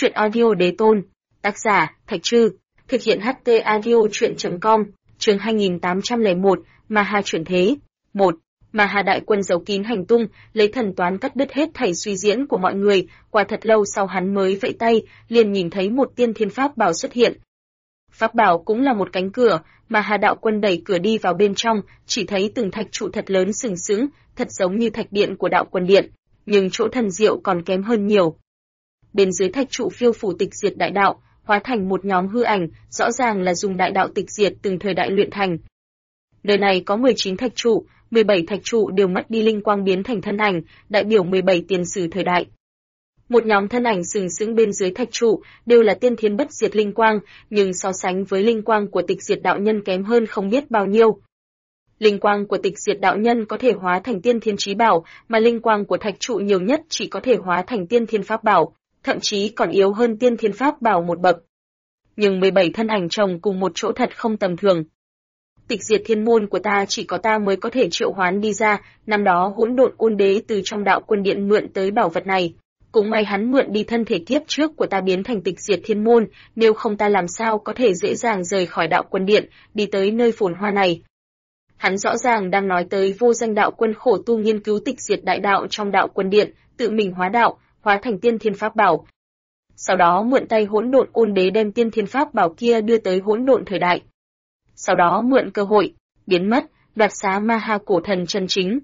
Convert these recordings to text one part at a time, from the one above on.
Truyện audio đế tôn. Tác giả, Thạch Trư. Thực hiện HT audio truyện.com. Chương 2801, Maha chuyển thế. 1. Maha đại quân giấu kín hành tung, lấy thần toán cắt đứt hết thảy suy diễn của mọi người, qua thật lâu sau hắn mới vẫy tay, liền nhìn thấy một tiên thiên pháp bảo xuất hiện. Pháp bảo cũng là một cánh cửa, Maha đạo quân đẩy cửa đi vào bên trong, chỉ thấy từng thạch trụ thật lớn sừng sững, thật giống như thạch điện của đạo quân điện, nhưng chỗ thần diệu còn kém hơn nhiều. Bên dưới thạch trụ phiêu phủ tịch diệt đại đạo, hóa thành một nhóm hư ảnh, rõ ràng là dùng đại đạo tịch diệt từng thời đại luyện thành. Nơi này có 19 thạch trụ, 17 thạch trụ đều mất đi linh quang biến thành thân ảnh, đại biểu 17 tiền sử thời đại. Một nhóm thân ảnh sừng sững bên dưới thạch trụ, đều là tiên thiên bất diệt linh quang, nhưng so sánh với linh quang của tịch diệt đạo nhân kém hơn không biết bao nhiêu. Linh quang của tịch diệt đạo nhân có thể hóa thành tiên thiên chí bảo, mà linh quang của thạch trụ nhiều nhất chỉ có thể hóa thành tiên thiên pháp bảo, thậm chí còn yếu hơn tiên thiên pháp bảo một bậc. Nhưng 17 thân ảnh chồng cùng một chỗ thật không tầm thường. Tịch diệt thiên môn của ta chỉ có ta mới có thể triệu hoán đi ra, năm đó Hỗn Độn Ôn Đế từ trong đạo quân điện mượn tới bảo vật này. Cũng may hắn mượn đi thân thể kiếp trước của ta biến thành tịch diệt thiên môn, nếu không ta làm sao có thể dễ dàng rời khỏi đạo quân điện, đi tới nơi phồn hoa này. Hắn rõ ràng đang nói tới vô danh đạo quân khổ tu nghiên cứu tịch diệt đại đạo trong đạo quân điện, tự mình hóa đạo, hóa thành tiên thiên pháp bảo. Sau đó mượn tay Hỗn Độn Ôn Đế đem tiên thiên pháp bảo kia đưa tới hỗn độn thời đại. Sau đó mượn cơ hội, biến mất, đoạt xá Maha cổ thần chân chính.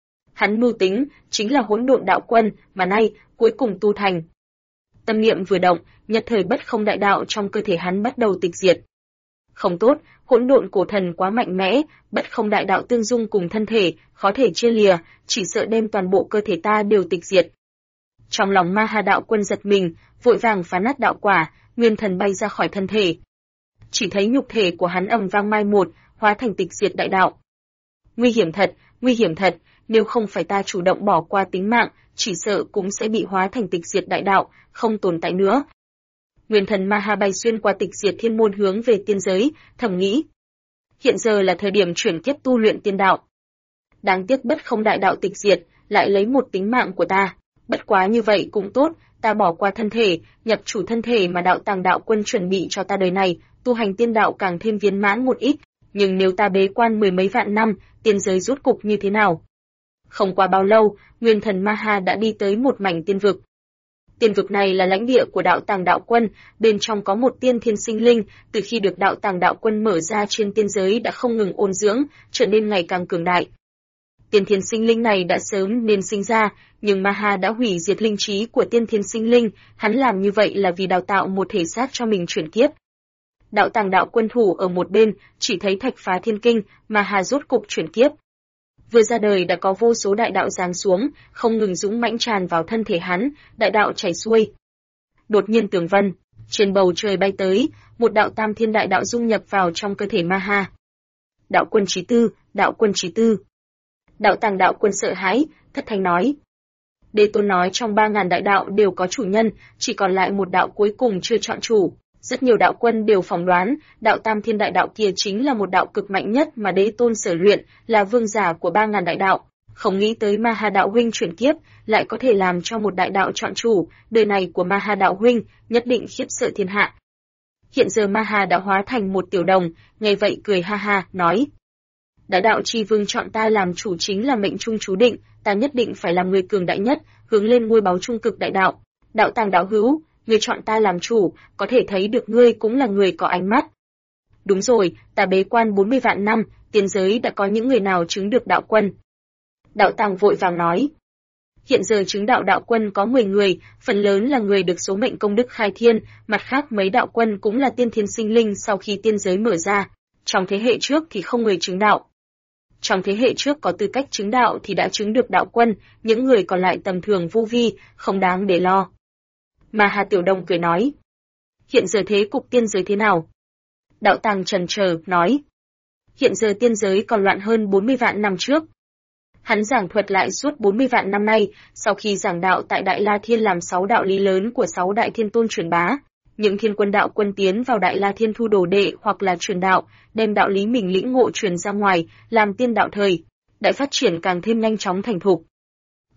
Hắn mưu tính, chính là hỗn độn đạo quân, mà nay, cuối cùng tu thành. Tâm niệm vừa động, nhất thời bất không đại đạo trong cơ thể hắn bắt đầu tịch diệt. Không tốt, hỗn độn cổ thần quá mạnh mẽ, bất không đại đạo tương dung cùng thân thể, khó thể chia lìa, chỉ sợ đem toàn bộ cơ thể ta đều tịch diệt. Trong lòng Maha đạo quân giật mình, vội vàng phá nát đạo quả, nguyên thần bay ra khỏi thân thể. Chỉ thấy nhục thể của hắn ầm vang mai một, hóa thành tịch diệt đại đạo. Nguy hiểm thật, nếu không phải ta chủ động bỏ qua tính mạng, chỉ sợ cũng sẽ bị hóa thành tịch diệt đại đạo, không tồn tại nữa. Nguyên thần Maha bay xuyên qua tịch diệt thiên môn hướng về tiên giới, thầm nghĩ. Hiện giờ là thời điểm chuyển kiếp tu luyện tiên đạo. Đáng tiếc bất không đại đạo tịch diệt, lại lấy một tính mạng của ta. Bất quá như vậy cũng tốt, ta bỏ qua thân thể, nhập chủ thân thể mà đạo tàng đạo quân chuẩn bị cho ta đời này, tu hành tiên đạo càng thêm viên mãn một ít. Nhưng nếu ta bế quan 10 mấy vạn năm, tiên giới rốt cục như thế nào? Không qua bao lâu, nguyên thần Maha đã đi tới một mảnh tiên vực. Tiên vực này là lãnh địa của đạo tàng đạo quân, bên trong có một tiên thiên sinh linh, từ khi được đạo tàng đạo quân mở ra trên tiên giới đã không ngừng ôn dưỡng, trở nên ngày càng cường đại. Tiên thiên sinh linh này đã sớm nên sinh ra, nhưng Maha đã hủy diệt linh trí của tiên thiên sinh linh, hắn làm như vậy là vì đào tạo một thể xác cho mình chuyển kiếp. Đạo tàng đạo quân thủ ở một bên, chỉ thấy thạch phá thiên kinh, Maha rốt cục chuyển kiếp. Vừa ra đời đã có vô số đại đạo giáng xuống, không ngừng dũng mãnh tràn vào thân thể hắn, đại đạo chảy xuôi. Đột nhiên tường vân, trên bầu trời bay tới, một đạo tam thiên đại đạo dung nhập vào trong cơ thể Maha. Đạo quân chí tư, đạo quân chí tư. Đạo tàng đạo quân sợ hãi, thất thanh nói. Đế tôn nói trong 3.000 đại đạo đều có chủ nhân, chỉ còn lại một đạo cuối cùng chưa chọn chủ. Rất nhiều đạo quân đều phỏng đoán, đạo tam thiên đại đạo kia chính là một đạo cực mạnh nhất mà đế tôn sở luyện, là vương giả của 3.000 đại đạo. Không nghĩ tới Maha đạo huynh chuyển kiếp, lại có thể làm cho một đại đạo chọn chủ, đời này của Maha đạo huynh, nhất định khiếp sợ thiên hạ. Hiện giờ Maha đã hóa thành một tiểu đồng, nghe vậy cười ha ha, nói. Đại đạo chi vương chọn ta làm chủ chính là mệnh trung chú định, ta nhất định phải làm người cường đại nhất, hướng lên ngôi báu trung cực đại đạo. Đạo tàng đạo hữu, ngươi chọn ta làm chủ, có thể thấy được ngươi cũng là người có ánh mắt. Đúng rồi, ta bế quan 40 vạn năm, tiên giới đã có những người nào chứng được đạo quân. Đạo tàng vội vàng nói. Hiện giờ chứng đạo đạo quân có 10 người, phần lớn là người được số mệnh công đức khai thiên, mặt khác mấy đạo quân cũng là tiên thiên sinh linh sau khi tiên giới mở ra. Trong thế hệ trước thì không người chứng đạo. Trong thế hệ trước có tư cách chứng đạo thì đã chứng được đạo quân, những người còn lại tầm thường vô vi, không đáng để lo. Maha tiểu đồng cười nói. Hiện giờ thế cục tiên giới thế nào? Đạo tàng trần chờ nói. Hiện giờ tiên giới còn loạn hơn 40 vạn năm trước. Hắn giảng thuật lại suốt 40 vạn năm nay, sau khi giảng đạo tại Đại La Thiên làm 6 đạo lý lớn của 6 đại thiên tôn truyền bá. Những thiên quân đạo quân tiến vào Đại La Thiên thu đồ đệ hoặc là truyền đạo, đem đạo lý mình lĩnh ngộ truyền ra ngoài, làm tiên đạo thời. Đại phát triển càng thêm nhanh chóng thành thục.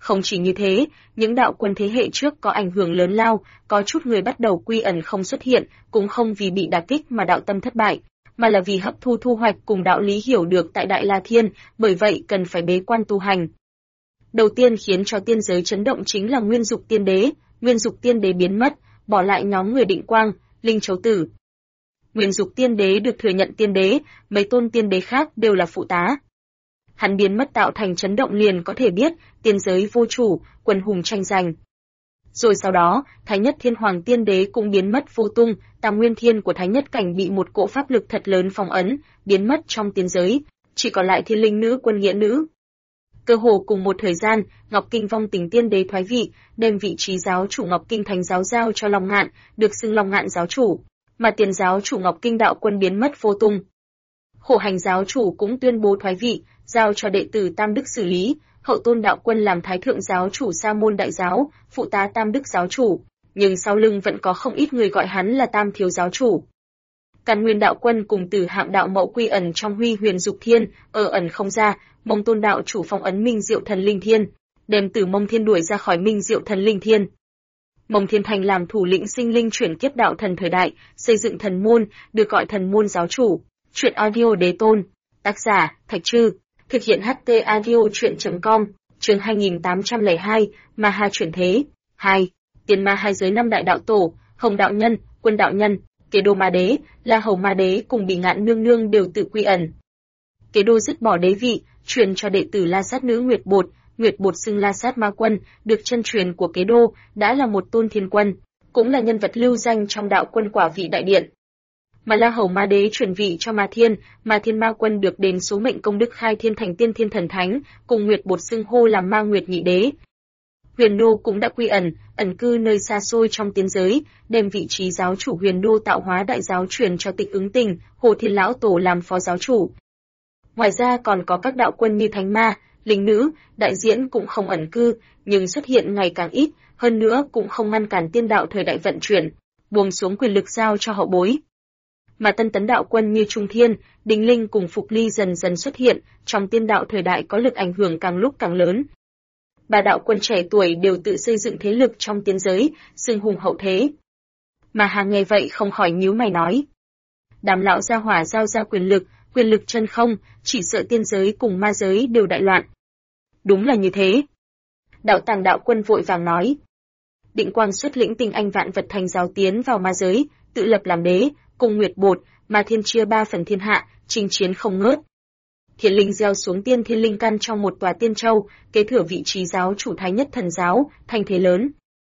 Không chỉ như thế, những đạo quân thế hệ trước có ảnh hưởng lớn lao, có chút người bắt đầu quy ẩn không xuất hiện, cũng không vì bị đả kích mà đạo tâm thất bại, mà là vì hấp thu thu hoạch cùng đạo lý hiểu được tại Đại La Thiên, bởi vậy cần phải bế quan tu hành. Đầu tiên khiến cho tiên giới chấn động chính là Nguyên Dục Tiên Đế. Nguyên Dục Tiên Đế biến mất, bỏ lại nhóm người Định Quang, Linh Chấu Tử. Nguyên Dục Tiên Đế được thừa nhận tiên đế, mấy tôn tiên đế khác đều là phụ tá. Hắn biến mất tạo thành chấn động liền có thể biết, tiên giới vô chủ, quần hùng tranh giành. Rồi sau đó, Thái Nhất Thiên Hoàng Tiên Đế cũng biến mất vô tung, Tam Nguyên Thiên của Thái Nhất Cảnh bị một cỗ pháp lực thật lớn phong ấn, biến mất trong tiên giới, chỉ còn lại Thiên Linh Nữ Quân Nghĩa Nữ. Cơ hồ cùng một thời gian, Ngọc Kinh Vong Tình Tiên Đế thoái vị, đem vị trí giáo chủ Ngọc Kinh Thánh giáo giao cho Long Ngạn, được xưng Long Ngạn giáo chủ, mà tiền giáo chủ Ngọc Kinh Đạo Quân biến mất vô tung. Khổ Hành giáo chủ cũng tuyên bố thoái vị, giao cho đệ tử Tam Đức xử lý, Hậu Tôn Đạo Quân làm Thái Thượng giáo chủ Sa Môn Đại giáo, phụ tá Tam Đức giáo chủ, nhưng sau lưng vẫn có không ít người gọi hắn là Tam Thiếu giáo chủ. Càn Nguyên Đạo Quân cùng Tử Hạm Đạo Mậu quy ẩn trong Huy Huyền Dục Thiên, ở ẩn không ra, Mông Tôn đạo chủ phong ấn Minh Diệu Thần Linh Thiên, đem Tử Mông Thiên đuổi ra khỏi Minh Diệu Thần Linh Thiên. Mông Thiên Thành làm thủ lĩnh sinh linh chuyển kiếp đạo thần thời đại, xây dựng thần môn, được gọi thần môn giáo chủ. Truyện audio Đế Tôn, tác giả Thạch Trư, thực hiện HT audio truyện.com, chương 2802, Ma Ha chuyển thế. 2. Tiền Ma hai giới năm đại đạo tổ, Hồng đạo nhân, Quân đạo nhân, Kế Đô Ma đế, La Hầu Ma đế cùng Bỉ Ngạn nương nương đều tự quy ẩn. Kế Đô dứt bỏ đế vị, truyền cho đệ tử La Sát nữ Nguyệt Bột xưng La Sát Ma Quân, được chân truyền của Kế Đô, đã là một tôn thiên quân, cũng là nhân vật lưu danh trong đạo quân quả vị đại điện. Mà La Hầu Ma đế truyền vị cho Ma Thiên Ma Quân được đền số mệnh công đức khai thiên thành tiên thiên thần thánh, cùng Nguyệt Bột xưng hô làm Ma Nguyệt nhị đế. Huyền Đô cũng đã quy ẩn cư nơi xa xôi trong tiên giới, đem vị trí giáo chủ Huyền Đô tạo hóa đại giáo truyền cho Tịch Ứng Tình, Hồ Thiên lão tổ làm phó giáo chủ. Ngoài ra còn có các đạo quân như Thánh Ma, Linh Nữ, đại diễn cũng không ẩn cư, nhưng xuất hiện ngày càng ít, hơn nữa cũng không ngăn cản tiên đạo thời đại vận chuyển, buông xuống quyền lực giao cho hậu bối. Mà tân tấn đạo quân như Trung Thiên, Đinh Linh cùng Phục Ly dần dần xuất hiện, trong tiên đạo thời đại có lực ảnh hưởng càng lúc càng lớn. Ba đạo quân trẻ tuổi đều tự xây dựng thế lực trong tiên giới, xưng hùng hậu thế. Mà Hà nghe vậy không khỏi nhíu mày nói. Đám lão gia hỏa giao ra quyền lực chân không, chỉ sợ tiên giới cùng ma giới đều đại loạn. Đúng là như thế. Đạo Tàng đạo quân vội vàng nói. Định Quang xuất lĩnh tinh anh vạn vật thành giáo tiến vào ma giới, tự lập làm đế, cùng Nguyệt Bột, Ma Thiên chia 3 phần thiên hạ, chinh chiến không ngớt. Thiên linh gieo xuống tiên thiên linh căn trong một tòa tiên châu, kế thừa vị trí giáo chủ Thái Nhất thần giáo, thành thế lớn.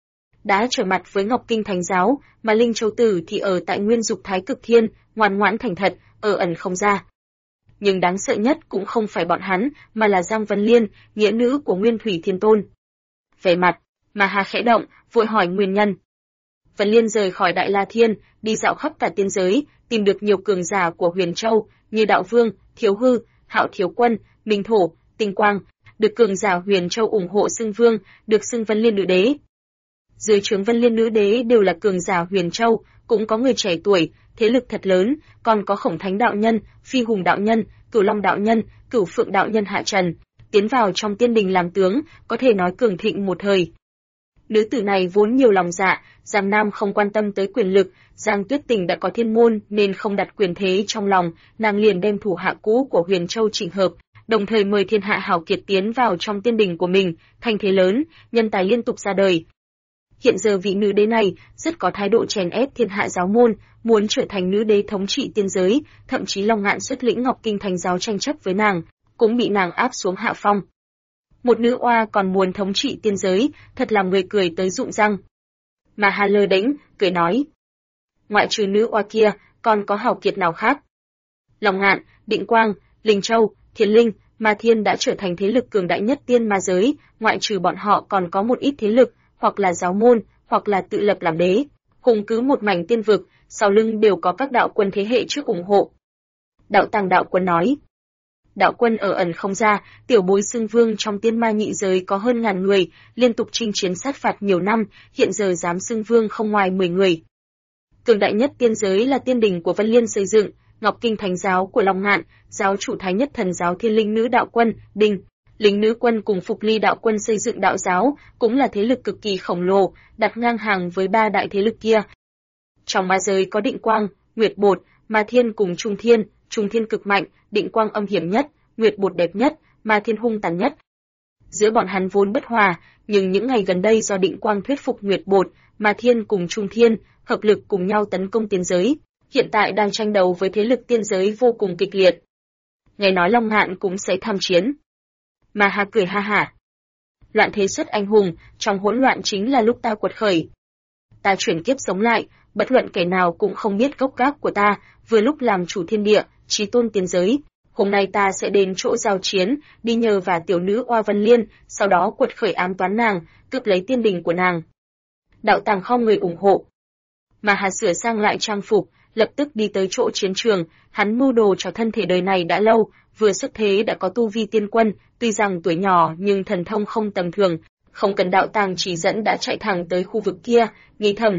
Đã trở mặt với Ngọc Kinh Thánh giáo, mà Linh Châu Tử thì ở tại Nguyên Dục Thái Cực Thiên, ngoan ngoãn thành thật, ở ẩn không ra. Nhưng đáng sợ nhất cũng không phải bọn hắn, mà là Giang Vân Liên, nghĩa nữ của Nguyên Thủy Thiên Tôn. Về mặt, mà Hà khẽ động, vội hỏi nguyên nhân. Vân Liên rời khỏi Đại La Thiên, đi dạo khắp cả tiên giới, tìm được nhiều cường giả của Huyền Châu, như Đạo Vương, Thiếu Hư, Hạo Thiếu Quân, Minh Thổ, Tinh Quang, được cường giả Huyền Châu ủng hộ xưng vương, được xưng Vân Liên nữ đế. Dưới trướng Vân Liên nữ đế đều là cường giả Huyền Châu, cũng có người trẻ tuổi, thế lực thật lớn, còn có Khổng Thánh đạo nhân, Phi Hùng đạo nhân, Cửu Long đạo nhân, Cửu Phượng đạo nhân hạ trần, tiến vào trong tiên đình làm tướng, có thể nói cường thịnh một thời. Nữ tử này vốn nhiều lòng dạ, Giang Nam không quan tâm tới quyền lực, Giang Tuyết Tình đã có thiên môn nên không đặt quyền thế trong lòng, nàng liền đem thủ hạ cũ của Huyền Châu chỉnh hợp, đồng thời mời thiên hạ hảo kiệt tiến vào trong tiên đình của mình, thành thế lớn, nhân tài liên tục ra đời. Hiện giờ vị nữ đế này rất có thái độ chèn ép thiên hạ giáo môn, muốn trở thành nữ đế thống trị tiên giới, thậm chí Long Ngạn xuất lĩnh Ngọc Kinh Thánh giáo tranh chấp với nàng, cũng bị nàng áp xuống hạ phong. Một nữ oa còn muốn thống trị tiên giới, thật làm người cười tới rụng răng. Mà Hà lơ đễnh, cười nói. Ngoại trừ nữ oa kia, còn có hảo kiệt nào khác? Long Ngạn, Định Quang, Linh Châu, Thiên Linh, Ma Thiên đã trở thành thế lực cường đại nhất tiên ma giới, ngoại trừ bọn họ còn có một ít thế lực, hoặc là giáo môn, hoặc là tự lập làm đế, hùng cứ một mảnh tiên vực, sau lưng đều có các đạo quân thế hệ trước ủng hộ. Đạo Tàng đạo quân nói. Đạo quân ở ẩn không ra, tiểu bối xưng vương trong tiên ma nhị giới có hơn ngàn người, liên tục chinh chiến sát phạt nhiều năm, hiện giờ dám xưng vương không ngoài 10 người. Cường đại nhất tiên giới là tiên đình của Vân Liên xây dựng, Ngọc Kinh Thánh giáo của Long Ngạn, giáo chủ Thái Nhất thần giáo Thiên Linh nữ đạo quân, Đinh, Lính nữ quân cùng Phục Ly đạo quân xây dựng đạo giáo, cũng là thế lực cực kỳ khổng lồ, đặt ngang hàng với ba đại thế lực kia. Trong ma giới có Định Quang, Nguyệt Bột, Ma Thiên cùng Trung Thiên cực mạnh, Định Quang âm hiểm nhất, Nguyệt Bột đẹp nhất, Ma Thiên hung tàn nhất. Giữa bọn hắn vốn bất hòa, nhưng những ngày gần đây do Định Quang thuyết phục Nguyệt Bột, Ma Thiên cùng Trung Thiên, hợp lực cùng nhau tấn công tiên giới, hiện tại đang tranh đấu với thế lực tiên giới vô cùng kịch liệt. Nghe nói Long Ngạn cũng sẽ tham chiến. Ma Ha cười ha hả. Loạn thế xuất anh hùng, trong hỗn loạn chính là lúc ta quật khởi. Ta chuyển kiếp sống lại, bất luận kẻ nào cũng không biết gốc gác của ta, vừa lúc làm chủ thiên địa, chí tôn tiên giới. Hôm nay ta sẽ đến chỗ giao chiến, đi nhờ và tiểu nữ Oa Vân Liên, sau đó quật khởi ám toán nàng, cướp lấy tiên đình của nàng. Đạo Tàng không người ủng hộ. Mà Hà sửa sang lại trang phục, lập tức đi tới chỗ chiến trường, hắn mưu đồ cho thân thể đời này đã lâu, vừa xuất thế đã có tu vi tiên quân, tuy rằng tuổi nhỏ nhưng thần thông không tầm thường, không cần đạo tàng chỉ dẫn đã chạy thẳng tới khu vực kia, nghĩ thầm.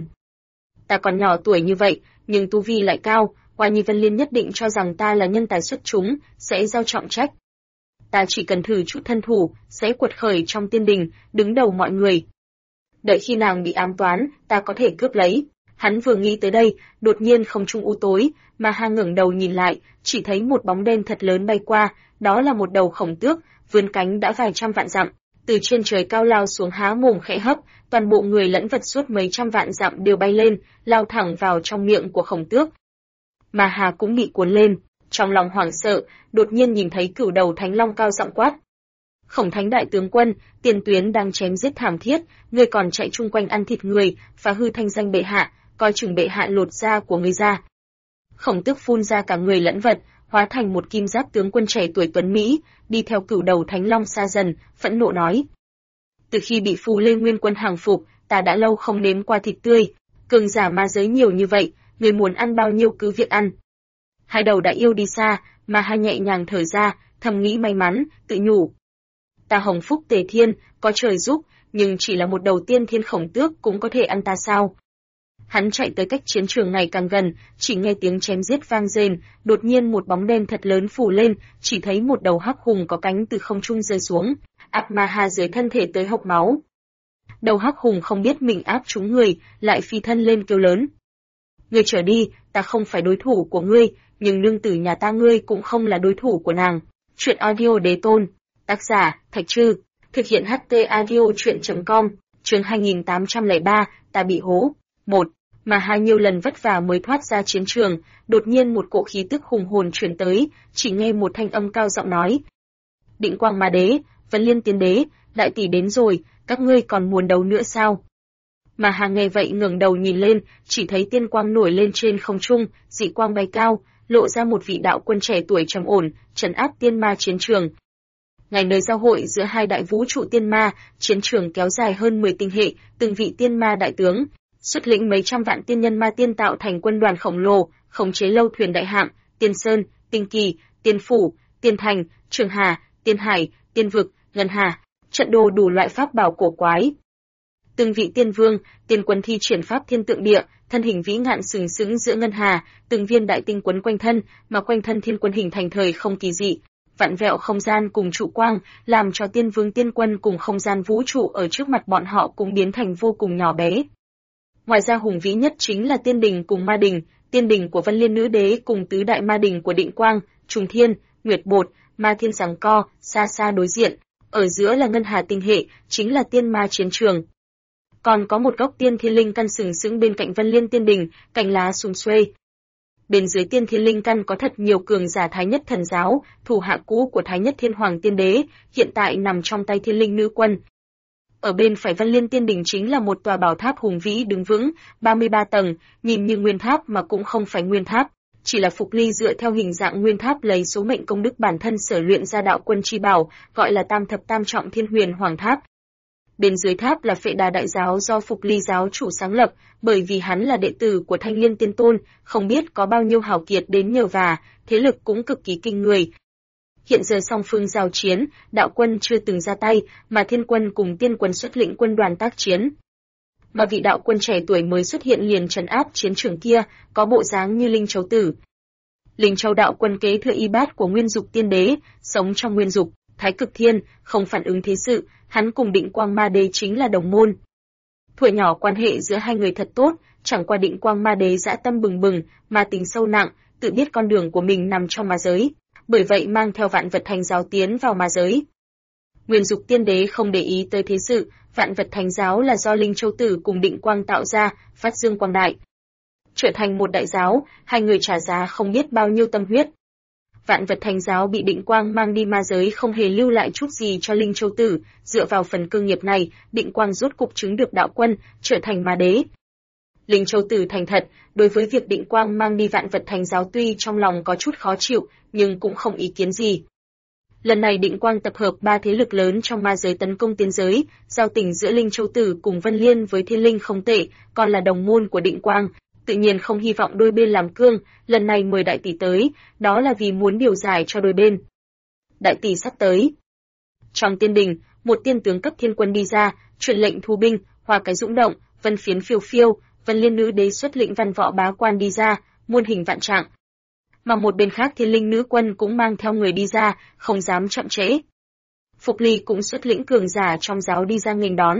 Ta còn nhỏ tuổi như vậy, nhưng tu vi lại cao, Oa Nhi Vân Liên nhất định cho rằng ta là nhân tài xuất chúng, sẽ giao trọng trách. Ta chỉ cần thử chút thân thủ, sẽ quật khởi trong tiên đình, đứng đầu mọi người. Đợi khi nàng bị ám toán, ta có thể cướp lấy. Hắn vừa nghĩ tới đây, đột nhiên không trung u tối, mà Hà ngẩng đầu nhìn lại, chỉ thấy một bóng đen thật lớn bay qua, đó là một đầu khổng tước, vươn cánh đã vài trăm vạn dặm, từ trên trời cao lao xuống há mồm khẽ hấp, toàn bộ người lẫn vật suốt mấy trăm vạn dặm đều bay lên, lao thẳng vào trong miệng của khổng tước. Mà Hà cũng bị cuốn lên, trong lòng hoảng sợ, đột nhiên nhìn thấy Cửu Đầu Thánh Long cao giọng quát. Khổng Thánh đại tướng quân, tiền tuyến đang chém giết thảm thiết, ngươi còn chạy chung quanh ăn thịt người, phá hư thanh danh bệ hạ, coi chừng bệ hạ lột da của ngươi ra. Khổng Tước phun ra cả người lẫn vật, hóa thành một kim giáp tướng quân trẻ tuổi tuấn mỹ, đi theo Cửu Đầu Thánh Long xa dần, phẫn nộ nói: Từ khi bị Phù Lê Nguyên quân hàng phục, ta đã lâu không nếm qua thịt tươi, cường giả ma giới nhiều như vậy, ngươi muốn ăn bao nhiêu cứ việc ăn. Hai đầu đã yêu đi xa, mà Hai nhẹ nhàng thở ra, thầm nghĩ may mắn, tự nhủ. Ta hồng phúc tề thiên, có trời giúp, nhưng chỉ là một đầu tiên thiên khổng tước cũng có thể ăn ta sao? Hắn chạy tới cách chiến trường ngày càng gần, chỉ nghe tiếng chém giết vang rền, đột nhiên một bóng đen thật lớn phủ lên, chỉ thấy một đầu hắc hùng có cánh từ không trung rơi xuống, áp Ma Ha dưới thân thể tới hộc máu. Đầu hắc hùng không biết mình áp trúng người, lại phi thân lên kêu lớn. Ngươi trở đi, ta không phải đối thủ của ngươi, nhưng nương tử nhà ta ngươi cũng không là đối thủ của nàng. Chuyện audio đế tôn, tác giả, Thạch Trư, thực hiện HT audio chuyện.com, chương 2803, ta bị hố. 1. Mà Hai nhiều lần vất vả mới thoát ra chiến trường, đột nhiên một cỗ khí tức hùng hồn truyền tới, chỉ nghe một thanh âm cao giọng nói. Định Quang Ma Đế, Vân Liên Tiên Đế, đại tỷ đến rồi, các ngươi còn muốn đấu nữa sao? Mà Hà nghe vậy ngẩng đầu nhìn lên, chỉ thấy tiên quang nổi lên trên không trung, dị quang bay cao, lộ ra một vị đạo quân trẻ tuổi trầm ổn, trấn áp tiên ma chiến trường. Ngày nơi giao hội giữa hai đại vũ trụ tiên ma, chiến trường kéo dài hơn 10 tinh hệ, từng vị tiên ma đại tướng xuất lĩnh mấy trăm vạn tiên nhân ma tiên tạo thành quân đoàn khổng lồ, khống chế lâu thuyền đại hạm, Tiên Sơn, Tinh Kỳ, Tiên Phủ, Tiên Thành, Trường Hà, Tiên Hải, Tiên Vực, Ngân Hà, trận đồ đủ loại pháp bảo cổ quái. Từng vị tiên vương, tiên quân thi triển pháp thiên tượng địa, thân hình vĩ ngạn sừng sững giữa ngân hà, từng viên đại tinh quấn quanh thân, mà quanh thân thiên quân hình thành thời không kỳ dị, vặn vẹo không gian cùng trụ quang, làm cho tiên vương tiên quân cùng không gian vũ trụ ở trước mặt bọn họ cũng biến thành vô cùng nhỏ bé. Ngoài ra hùng vĩ nhất chính là tiên đình cùng ma đình, tiên đình của Vân Liên nữ đế cùng tứ đại ma đình của Định Quang, Trung Thiên, Nguyệt Bột, Ma Thiên giằng co, xa xa đối diện, ở giữa là ngân hà tinh hệ, chính là tiên ma chiến trường. Còn có một gốc tiên thiên linh căn sừng sững bên cạnh Vân Liên tiên đình, cành lá sum xuê. Bên dưới tiên thiên linh căn có thật nhiều cường giả Thái Nhất thần giáo, thủ hạ cũ của Thái Nhất Thiên Hoàng tiên đế, hiện tại nằm trong tay Thiên Linh nữ quân. Ở bên phải Vân Liên tiên đình chính là một tòa bảo tháp hùng vĩ đứng vững, 33 tầng, nhìn như nguyên tháp mà cũng không phải nguyên tháp, chỉ là Phục Ly dựa theo hình dạng nguyên tháp lấy số mệnh công đức bản thân sở luyện ra đạo quân chi bảo, gọi là Tam thập tam trọng Thiên Huyền Hoàng tháp. Bên dưới tháp là Phệ Đà đại giáo do Phục Ly giáo chủ sáng lập, bởi vì hắn là đệ tử của Thanh Liên Tiên Tôn, không biết có bao nhiêu hào kiệt đến nhờ vả, thế lực cũng cực kỳ kinh người. Hiện giờ song phương giao chiến, đạo quân chưa từng ra tay, mà thiên quân cùng tiên quân xuất lĩnh quân đoàn tác chiến. Mà vị đạo quân trẻ tuổi mới xuất hiện liền trấn áp chiến trường kia, có bộ dáng như Linh Châu Tử. Linh Châu đạo quân kế thừa y bát của Nguyên Dục tiên đế, sống trong Nguyên Dục, Thái Cực Thiên không phản ứng thế sự, hắn cùng Định Quang Ma Đế chính là đồng môn. Thuở nhỏ quan hệ giữa hai người thật tốt, chẳng qua Định Quang Ma Đế dã tâm bừng bừng, ma tính sâu nặng, tự biết con đường của mình nằm trong ma giới, bởi vậy mang theo Vạn Vật Thành Giáo tiến vào ma giới. Nguyên Dục Tiên Đế không để ý tới thế sự, Vạn Vật Thành Giáo là do Linh Châu Tử cùng Định Quang tạo ra, phát dương quang đại. Trở thành một đại giáo, hai người trả giá không biết bao nhiêu tâm huyết. Vạn Vật Thành Giáo bị Định Quang mang đi ma giới không hề lưu lại chút gì cho Linh Châu Tử, dựa vào phần cơ nghiệp này, Định Quang rốt cục chứng được đạo quân, trở thành ma đế. Linh Châu Tử thành thật, đối với việc Định Quang mang đi Vạn Vật Thành Giáo tuy trong lòng có chút khó chịu, nhưng cũng không ý kiến gì. Lần này Định Quang tập hợp 3 thế lực lớn trong ma giới tấn công tiên giới, giao tình giữa Linh Châu Tử cùng Vân Liên với Thiên Linh không tệ, còn là đồng môn của Định Quang, tự nhiên không hy vọng đôi bên làm cương, lần này mời đại tỷ tới, đó là vì muốn điều giải cho đôi bên. Đại tỷ sắp tới. Trong tiên đình, một tiên tướng cấp thiên quân đi ra, truyền lệnh thu binh, hoa cái dũng động, vân phiến phiêu phiêu, Vân Liên nữ đế xuất lĩnh văn võ bá quan đi ra, muôn hình vạn trạng. Mà một bên khác Thiên Linh nữ quân cũng mang theo người đi ra, không dám chậm trễ. Phục Ly cũng xuất lĩnh cường giả trong giáo đi ra nghênh đón.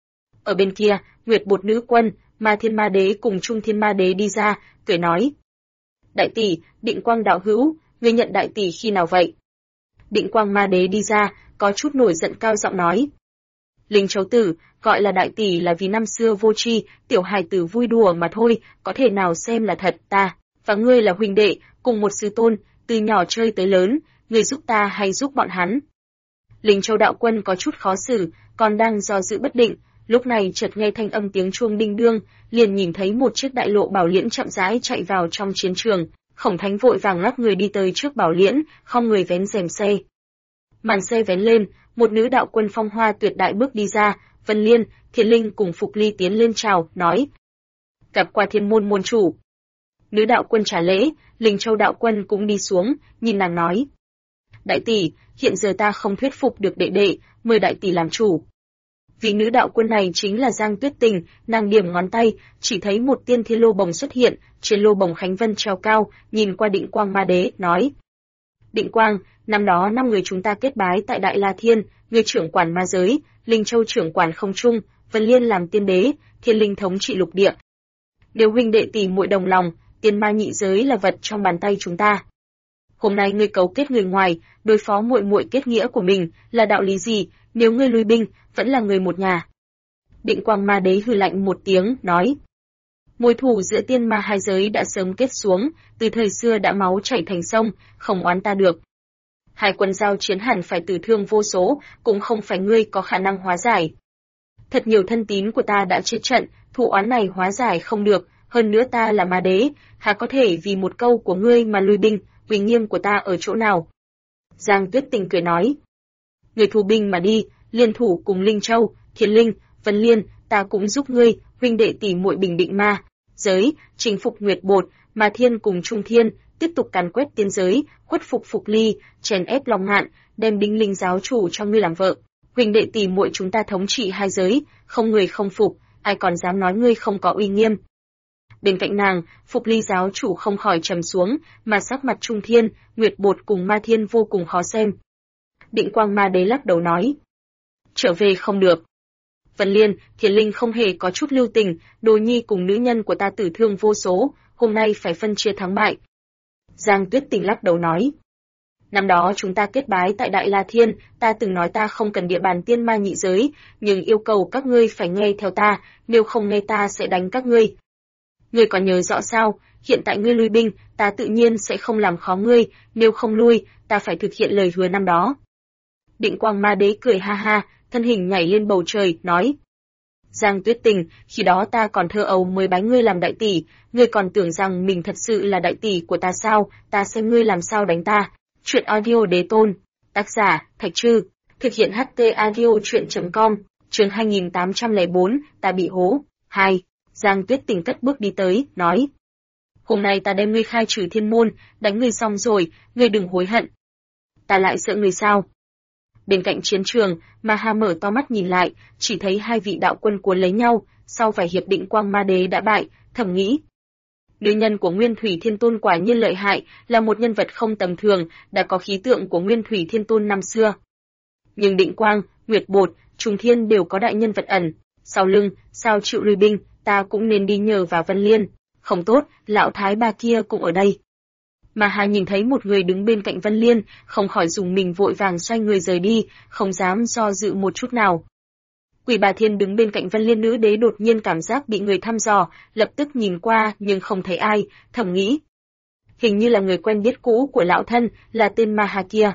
Ở bên kia, Nguyệt Bột nữ quân, Ma Thiên Ma Đế cùng Trung Thiên Ma Đế đi ra, cười nói: Đại tỷ, Định Quang đạo hữu, ngươi nhận đại tỷ khi nào vậy? Định Quang Ma Đế đi ra, có chút nổi giận cao giọng nói: Linh Châu Tử, gọi là đại tỷ là vì năm xưa vô tri, tiểu hài tử vui đùa mà thôi, có thể nào xem là thật. Ta và ngươi là huynh đệ, cùng một sư tôn, từ nhỏ chơi tới lớn, ngươi giúp ta hay giúp bọn hắn? Linh Châu đạo quân có chút khó xử, còn đang do dự bất định, lúc này chợt nghe thanh âm tiếng chuông đinh đương, liền nhìn thấy một chiếc đại lộ bảo liễn chậm rãi chạy vào trong chiến trường. Khổng Thánh vội vàng lắp người đi tới trước bảo liễn, không người vén rèm xe. Màn xe vén lên, một nữ đạo quân phong hoa tuyệt đại bước đi ra, Vân Liên, Thiên Linh cùng Phục Ly tiến lên chào, nói: Gặp qua Thiên môn môn chủ. Nữ đạo quân trả lễ, Linh Châu đạo quân cũng đi xuống, nhìn nàng nói: Đại tỷ, hiện giờ ta không thuyết phục được đệ đệ, mời đại tỷ làm chủ. Vị nữ đạo quân này chính là Giang Tuyết Tình, nàng điểm ngón tay, chỉ thấy một tiên thiên lô bồng xuất hiện, trên lô bồng Khánh Vân treo cao, nhìn qua Định Quang Ma Đế, nói: Định Quang, năm đó 5 người chúng ta kết bái tại Đại La Thiên, ngươi trưởng quản ma giới, Linh Châu trưởng quản không trung, Vân Liên làm tiên đế, Thiên Linh thống trị lục địa. Nếu huynh đệ tỷ muội đồng lòng, tiên ma nhị giới là vật trong bàn tay chúng ta. Hôm nay ngươi cấu kết người ngoài, đối phó muội muội kết nghĩa của mình, là đạo lý gì? Nếu ngươi lui binh, vẫn là người một nhà. Định Quang Ma Đế hừ lạnh một tiếng, nói: Mối thù giữa tiên ma hai giới đã sớm kết xuống, từ thời xưa đã máu chảy thành sông, không oán ta được. Hai quân giao chiến hẳn phải tử thương vô số, cũng không phải ngươi có khả năng hóa giải. Thật nhiều thân tín của ta đã chết trận, thù oán này hóa giải không được, hơn nữa ta là ma đế, há có thể vì một câu của ngươi mà lui binh, uy nghiêm của ta ở chỗ nào? Giang Tuyết Tình cười nói: Người thu binh mà đi, liên thủ cùng Linh Châu, Thiên Linh, Vân Liên, ta cũng giúp ngươi, huynh đệ tỷ muội bình định ma giới, chinh phục Nguyệt Bột, Ma Thiên cùng Trung Thiên, tiếp tục càn quét tiên giới, khuất phục Phục Ly, chèn ép Long Ngạn, đem Đinh Linh giáo chủ cho ngươi làm vợ. Huynh đệ tỷ muội chúng ta thống trị hai giới, không người không phục, ai còn dám nói ngươi không có uy nghiêm? Bên cạnh nàng, Phục Ly giáo chủ không khỏi trầm xuống, mà sắc mặt Trung Thiên, Nguyệt Bột cùng Ma Thiên vô cùng khó xem. Định Quang Ma Đế lắc đầu nói: Trở về không được. Vân Liên, Thiên Linh không hề có chút lưu tình, Đồ Nhi cùng nữ nhân của ta tử thương vô số, hôm nay phải phân chia thắng bại. Giang Tuyết Tình lắc đầu nói: Năm đó chúng ta kết bái tại Đại La Thiên, ta từng nói ta không cần địa bàn tiên ma nhị giới, nhưng yêu cầu các ngươi phải nghe theo ta, nếu không nghe ta sẽ đánh các ngươi. Ngươi còn nhớ rõ sao, hiện tại ngươi lui binh, ta tự nhiên sẽ không làm khó ngươi, nếu không lui, ta phải thực hiện lời hứa năm đó. Định Quang Ma Đế cười ha ha, thân hình nhảy lên bầu trời, nói: Giang Tuyết Tình, khi đó ta còn thơ ấu mới bái ngươi làm đại tỷ, ngươi còn tưởng rằng mình thật sự là đại tỷ của ta sao, ta xem ngươi làm sao đánh ta. Truyện audio đế tôn, tác giả, Thạch Trư, thực hiện HT audio truyện.com, chương 2804, ta bị hố. 2. Giang Tuyết Tình cất bước đi tới, nói: Hôm nay ta đem ngươi khai trừ thiên môn, đánh ngươi xong rồi, ngươi đừng hối hận. Ta lại sợ ngươi sao? Bên cạnh chiến trường, Ma Ha mở to mắt nhìn lại, chỉ thấy hai vị đạo quân cuốn lấy nhau, sau vài hiệp Định Quang Ma Đế đã bại, thầm nghĩ: Nữ nhân của Nguyên Thủy Thiên Tôn quả nhiên lợi hại, là một nhân vật không tầm thường, đã có khí tượng của Nguyên Thủy Thiên Tôn năm xưa. Nhưng Định Quang, Nguyệt Bột, Trùng Thiên đều có đại nhân vật ẩn sau lưng, sao chịu lui binh, ta cũng nên đi nhờ vào Vân Liên. Không tốt, lão thái bà kia cũng ở đây. Mà Hà nhìn thấy một người đứng bên cạnh Vân Liên, không khỏi dùng mình vội vàng xoay người rời đi, không dám do dự một chút nào. Quỷ Bà Thiên đứng bên cạnh Vân Liên nữ đế đột nhiên cảm giác bị người thăm dò, lập tức nhìn qua nhưng không thấy ai, thầm nghĩ. Hình như là người quen biết cũ của lão thân, là tên Ma Hà kia.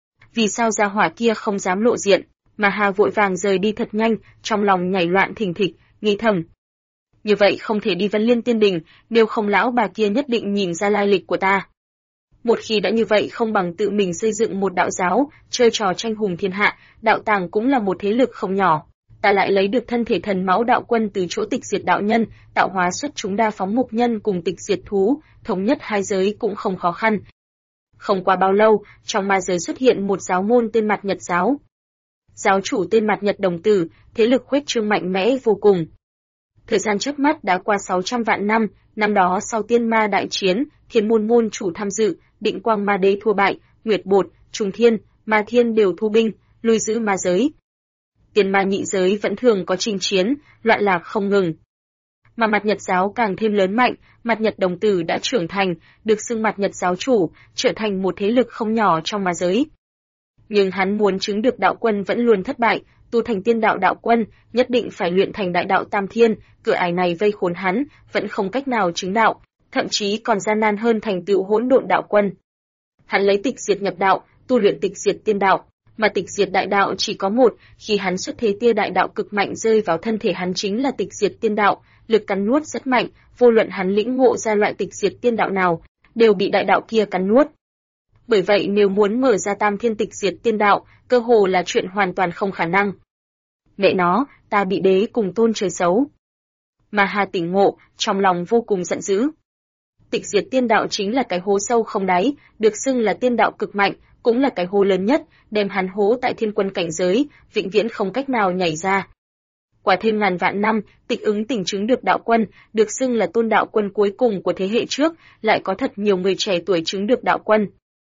Vì sao gia hỏa kia không dám lộ diện, mà Hà vội vàng rời đi thật nhanh, trong lòng nhảy loạn thình thịch, nghĩ thầm. Như vậy không thể đi Vân Liên tiên đình, nếu không lão bà kia nhất định nhìn ra lai lịch của ta. Một khi đã như vậy không bằng tự mình xây dựng một đạo giáo, chơi trò tranh hùng thiên hạ, đạo tàng cũng là một thế lực không nhỏ. Ta lại lấy được thân thể thần máu đạo quân từ chỗ tịch diệt đạo nhân, tạo hóa xuất chúng đa phóng mục nhân cùng tịch diệt thú, thống nhất hai giới cũng không khó khăn. Không qua bao lâu, trong ma giới xuất hiện một giáo môn tên Mạt Nhật giáo. Giáo chủ tên Mạt Nhật Đồng Tử, thế lực khuếch trương mạnh mẽ vô cùng. Thời gian chớp mắt đã qua 600 vạn năm, năm đó sau tiên ma đại chiến, Thiên môn môn chủ tham dự, Định Quang ma đế thua bại, Nguyệt Bột, Trùng Thiên, Ma Thiên đều thu binh, lui giữ ma giới. Tiên ma nhị giới vẫn thường có chinh chiến, loạn lạc không ngừng. Mà Mạt Nhật giáo càng thêm lớn mạnh, Mạt Nhật Đồng Tử đã trưởng thành, được xưng Mạt Nhật giáo chủ, trở thành một thế lực không nhỏ trong ma giới. Nhưng hắn muốn chứng được đạo quân vẫn luôn thất bại, tu thành tiên đạo đạo quân, nhất định phải luyện thành đại đạo tam thiên, cửa ải này vây khốn hắn, vẫn không cách nào chứng đạo, thậm chí còn gian nan hơn thành tựu hỗn độn đạo quân. Hắn lấy tịch diệt nhập đạo, tu luyện tịch diệt tiên đạo, mà tịch diệt đại đạo chỉ có một, khi hắn xuất thế tia đại đạo cực mạnh rơi vào thân thể hắn chính là tịch diệt tiên đạo, lực cắn nuốt rất mạnh, vô luận hắn lĩnh ngộ ra loại tịch diệt tiên đạo nào, đều bị đại đạo kia cắn nuốt. Bởi vậy nếu muốn mở ra tam thiên tịch diệt tiên đạo, cơ hồ là chuyện hoàn toàn không khả năng. Mẹ nó, ta bị đế cùng tôn trời xấu. Mà Hà tỉnh ngộ, trong lòng vô cùng giận dữ. Tịch diệt tiên đạo chính là cái hố sâu không đáy, được xưng là tiên đạo cực mạnh, cũng là cái hố lớn nhất, đem hắn hố tại thiên quân cảnh giới, vĩnh viễn không cách nào nhảy ra. Qua thêm ngàn vạn năm, Tịch Ứng tỉnh chứng được đạo quân, được xưng là tôn đạo quân cuối cùng của thế hệ trước, lại có thật nhiều người trẻ tuổi chứng được đạo quân.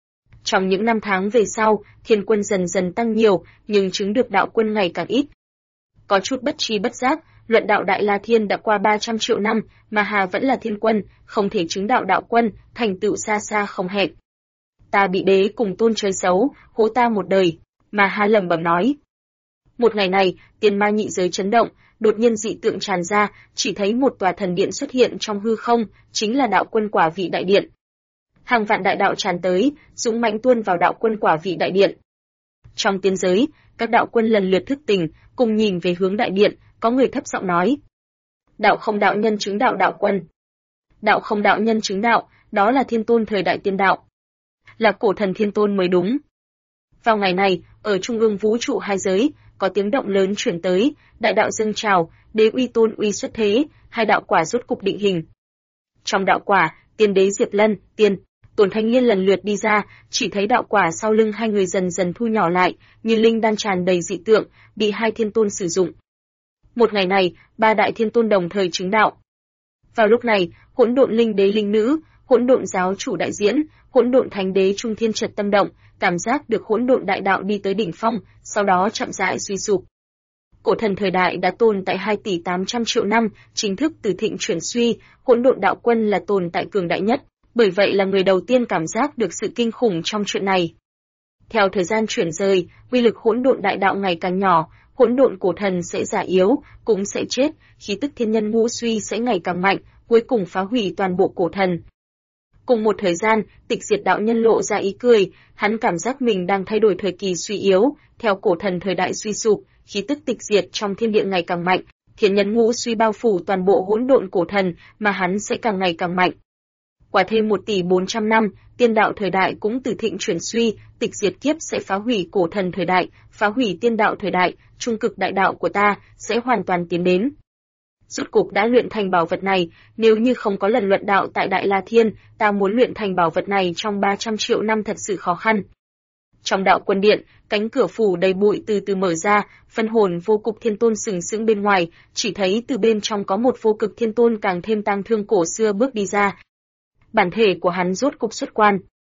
Trong những năm tháng về sau, thiên quân dần dần tăng nhiều, nhưng chứng được đạo quân ngày càng ít. Có chút bất tri bất giác, luận đạo Đại La Thiên đã qua 300 triệu năm, mà Hà vẫn là thiên quân, không thể chứng đạo đạo quân, thành tựu xa xa không hẹn. Ta bị đế cùng tôn chơi xấu, hố ta một đời, mà Hà lẩm bẩm nói. Một ngày này, tiên ma nhị giới chấn động, đột nhiên dị tượng tràn ra, chỉ thấy một tòa thần điện xuất hiện trong hư không, chính là đạo quân quả vị đại điện. Hàng vạn đại đạo tràn tới, dũng mãnh tuôn vào đạo quân quả vị đại điện. Trong tiên giới, các đạo quân lần lượt thức tỉnh, cùng nhìn về hướng đại điện, có người thấp giọng nói. Đạo không đạo nhân chứng đạo đạo quân. Đạo không đạo nhân chứng đạo, đó là thiên tôn thời đại tiên đạo. Là cổ thần thiên tôn mới đúng. Vào ngày này, ở trung ương vũ trụ hai giới, có tiếng động lớn chuyển tới, đại đạo dâng trào, đế uy tôn uy xuất thế, hai đạo quả rốt cục định hình. Trong đạo quả, tiên đế Diệp Lân, tiên, Tôn Thanh Nghiên lần lượt đi ra, chỉ thấy đạo quả sau lưng hai người dần dần thu nhỏ lại, như linh đan tràn đầy dị tượng, bị hai thiên tôn sử dụng. Một ngày này, ba đại thiên tôn đồng thời chứng đạo. Vào lúc này, hỗn độn linh đế linh nữ, hỗn độn giáo chủ đại diễn, hỗn độn thánh đế trung thiên chợt tâm động, cảm giác được hỗn độn đại đạo đi tới đỉnh phong, sau đó chậm rãi suy sụp. Cổ thần thời đại đã tồn tại 2 tỷ 800 triệu năm, chính thức từ thịnh chuyển suy, hỗn độn đạo quân là tồn tại cường đại nhất, bởi vậy là người đầu tiên cảm giác được sự kinh khủng trong chuyện này. Theo thời gian chuyển rời, uy lực hỗn độn đại đạo ngày càng nhỏ, hỗn độn cổ thần sẽ già yếu, cũng sẽ chết, khí tức thiên nhân ngũ suy sẽ ngày càng mạnh, cuối cùng phá hủy toàn bộ cổ thần. Cùng một thời gian, Tịch Diệt đạo nhân lộ ra ý cười, hắn cảm giác mình đang thay đổi thời kỳ suy yếu, theo cổ thần thời đại suy sụp, khí tức tịch diệt trong thiên địa ngày càng mạnh, thiên nhân ngũ suy bao phủ toàn bộ hỗn độn cổ thần, mà hắn sẽ càng ngày càng mạnh. Qua thêm 1 tỷ 400 năm, tiên đạo thời đại cũng từ thịnh chuyển suy, tịch diệt kiếp sẽ phá hủy cổ thần thời đại, phá hủy tiên đạo thời đại, trung cực đại đạo của ta sẽ hoàn toàn tiến đến. Rốt cục đã luyện thành bảo vật này, nếu như không có lần luận đạo tại Đại La Thiên, ta muốn luyện thành bảo vật này trong 300 triệu năm thật sự khó khăn. Trong đạo quân điện, cánh cửa phủ đầy bụi từ từ mở ra, phân hồn vô cực thiên tôn sừng sững bên ngoài, chỉ thấy từ bên trong có một vô cực thiên tôn càng thêm tang thương cổ xưa bước đi ra. Bản thể của hắn rốt cục xuất quan.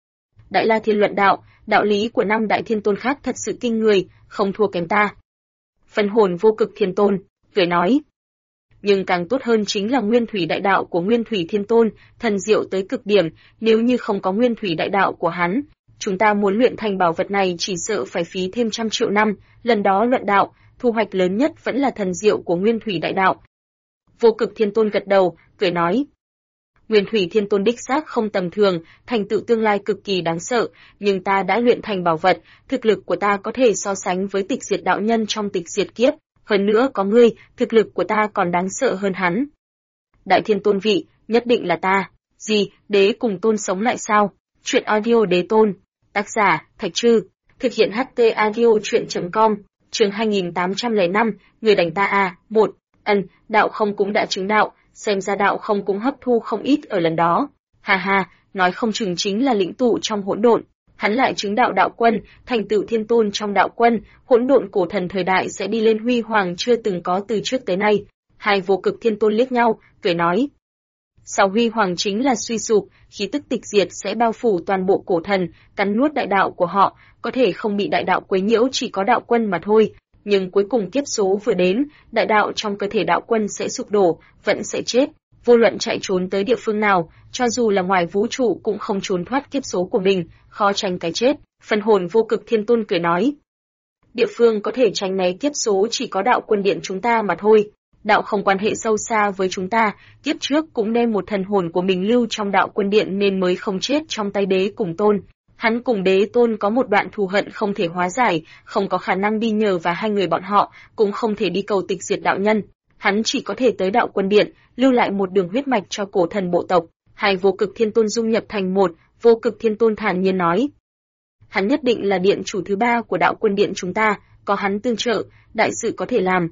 Đại La Thiên luận đạo, đạo lý của năm đại thiên tôn khác thật sự kinh người, không thua kém ta. Phân hồn vô cực thiên tôn, cười nói. Nhưng càng tốt hơn chính là nguyên thủy đại đạo của nguyên thủy thiên tôn, thần diệu tới cực điểm, nếu như không có nguyên thủy đại đạo của hắn, chúng ta muốn luyện thành bảo vật này chỉ sợ phải phí thêm trăm triệu năm, lần đó luận đạo, thu hoạch lớn nhất vẫn là thần diệu của nguyên thủy đại đạo. Vô cực thiên tôn gật đầu, cười nói. Nguyên thủy thiên tôn đích xác không tầm thường, thành tựu tương lai cực kỳ đáng sợ, nhưng ta đã luyện thành bảo vật, thực lực của ta có thể so sánh với tịch diệt đạo nhân trong tịch diệt kiếp, hơn nữa có ngươi, thực lực của ta còn đáng sợ hơn hắn. Đại thiên tôn vị, nhất định là ta. Gì, đế cùng tôn sống lại sao? Chuyện audio đế tôn. Tác giả, Thạch Trư. Thực hiện HT audio chuyện.com. Chương 2805, người đánh ta à? 1. Đạo không cũng đã chứng đạo, xem ra đạo không cũng hấp thu không ít ở lần đó. Ha ha, nói không chừng chính là lĩnh tụ trong hỗn độn. Hắn lại chứng đạo đạo quân, thành tựu thiên tôn trong đạo quân, hỗn độn cổ thần thời đại sẽ đi lên huy hoàng chưa từng có từ trước tới nay. Hai vô cực thiên tôn liếc nhau, cười nói. Sau huy hoàng chính là suy sụp, khí tức tịch diệt sẽ bao phủ toàn bộ cổ thần, cắn nuốt đại đạo của họ, có thể không bị đại đạo quấy nhiễu chỉ có đạo quân mà thôi. Nhưng cuối cùng kiếp số vừa đến, đại đạo trong cơ thể đạo quân sẽ sụp đổ, vẫn sẽ chết. Vô luận chạy trốn tới địa phương nào, cho dù là ngoài vũ trụ cũng không trốn thoát kiếp số của mình, khó tránh cái chết. Phân hồn vô cực thiên tôn cười nói. Địa phương có thể tránh né kiếp số chỉ có đạo quân điện chúng ta mà thôi. Đạo không quan hệ sâu xa với chúng ta, kiếp trước cũng đem một thần hồn của mình lưu trong đạo quân điện nên mới không chết trong tay đế cùng tôn. Hắn cùng đế tôn có một đoạn thù hận không thể hóa giải, không có khả năng đi nhờ và hai người bọn họ, cũng không thể đi cầu tịch diệt đạo nhân. Hắn chỉ có thể tới đạo quân điện, lưu lại một đường huyết mạch cho cổ thần bộ tộc. Hai vô cực thiên tôn dung nhập thành một, vô cực thiên tôn thản nhiên nói. Hắn nhất định là điện chủ thứ ba của đạo quân điện chúng ta, có hắn tương trợ, đại sự có thể làm.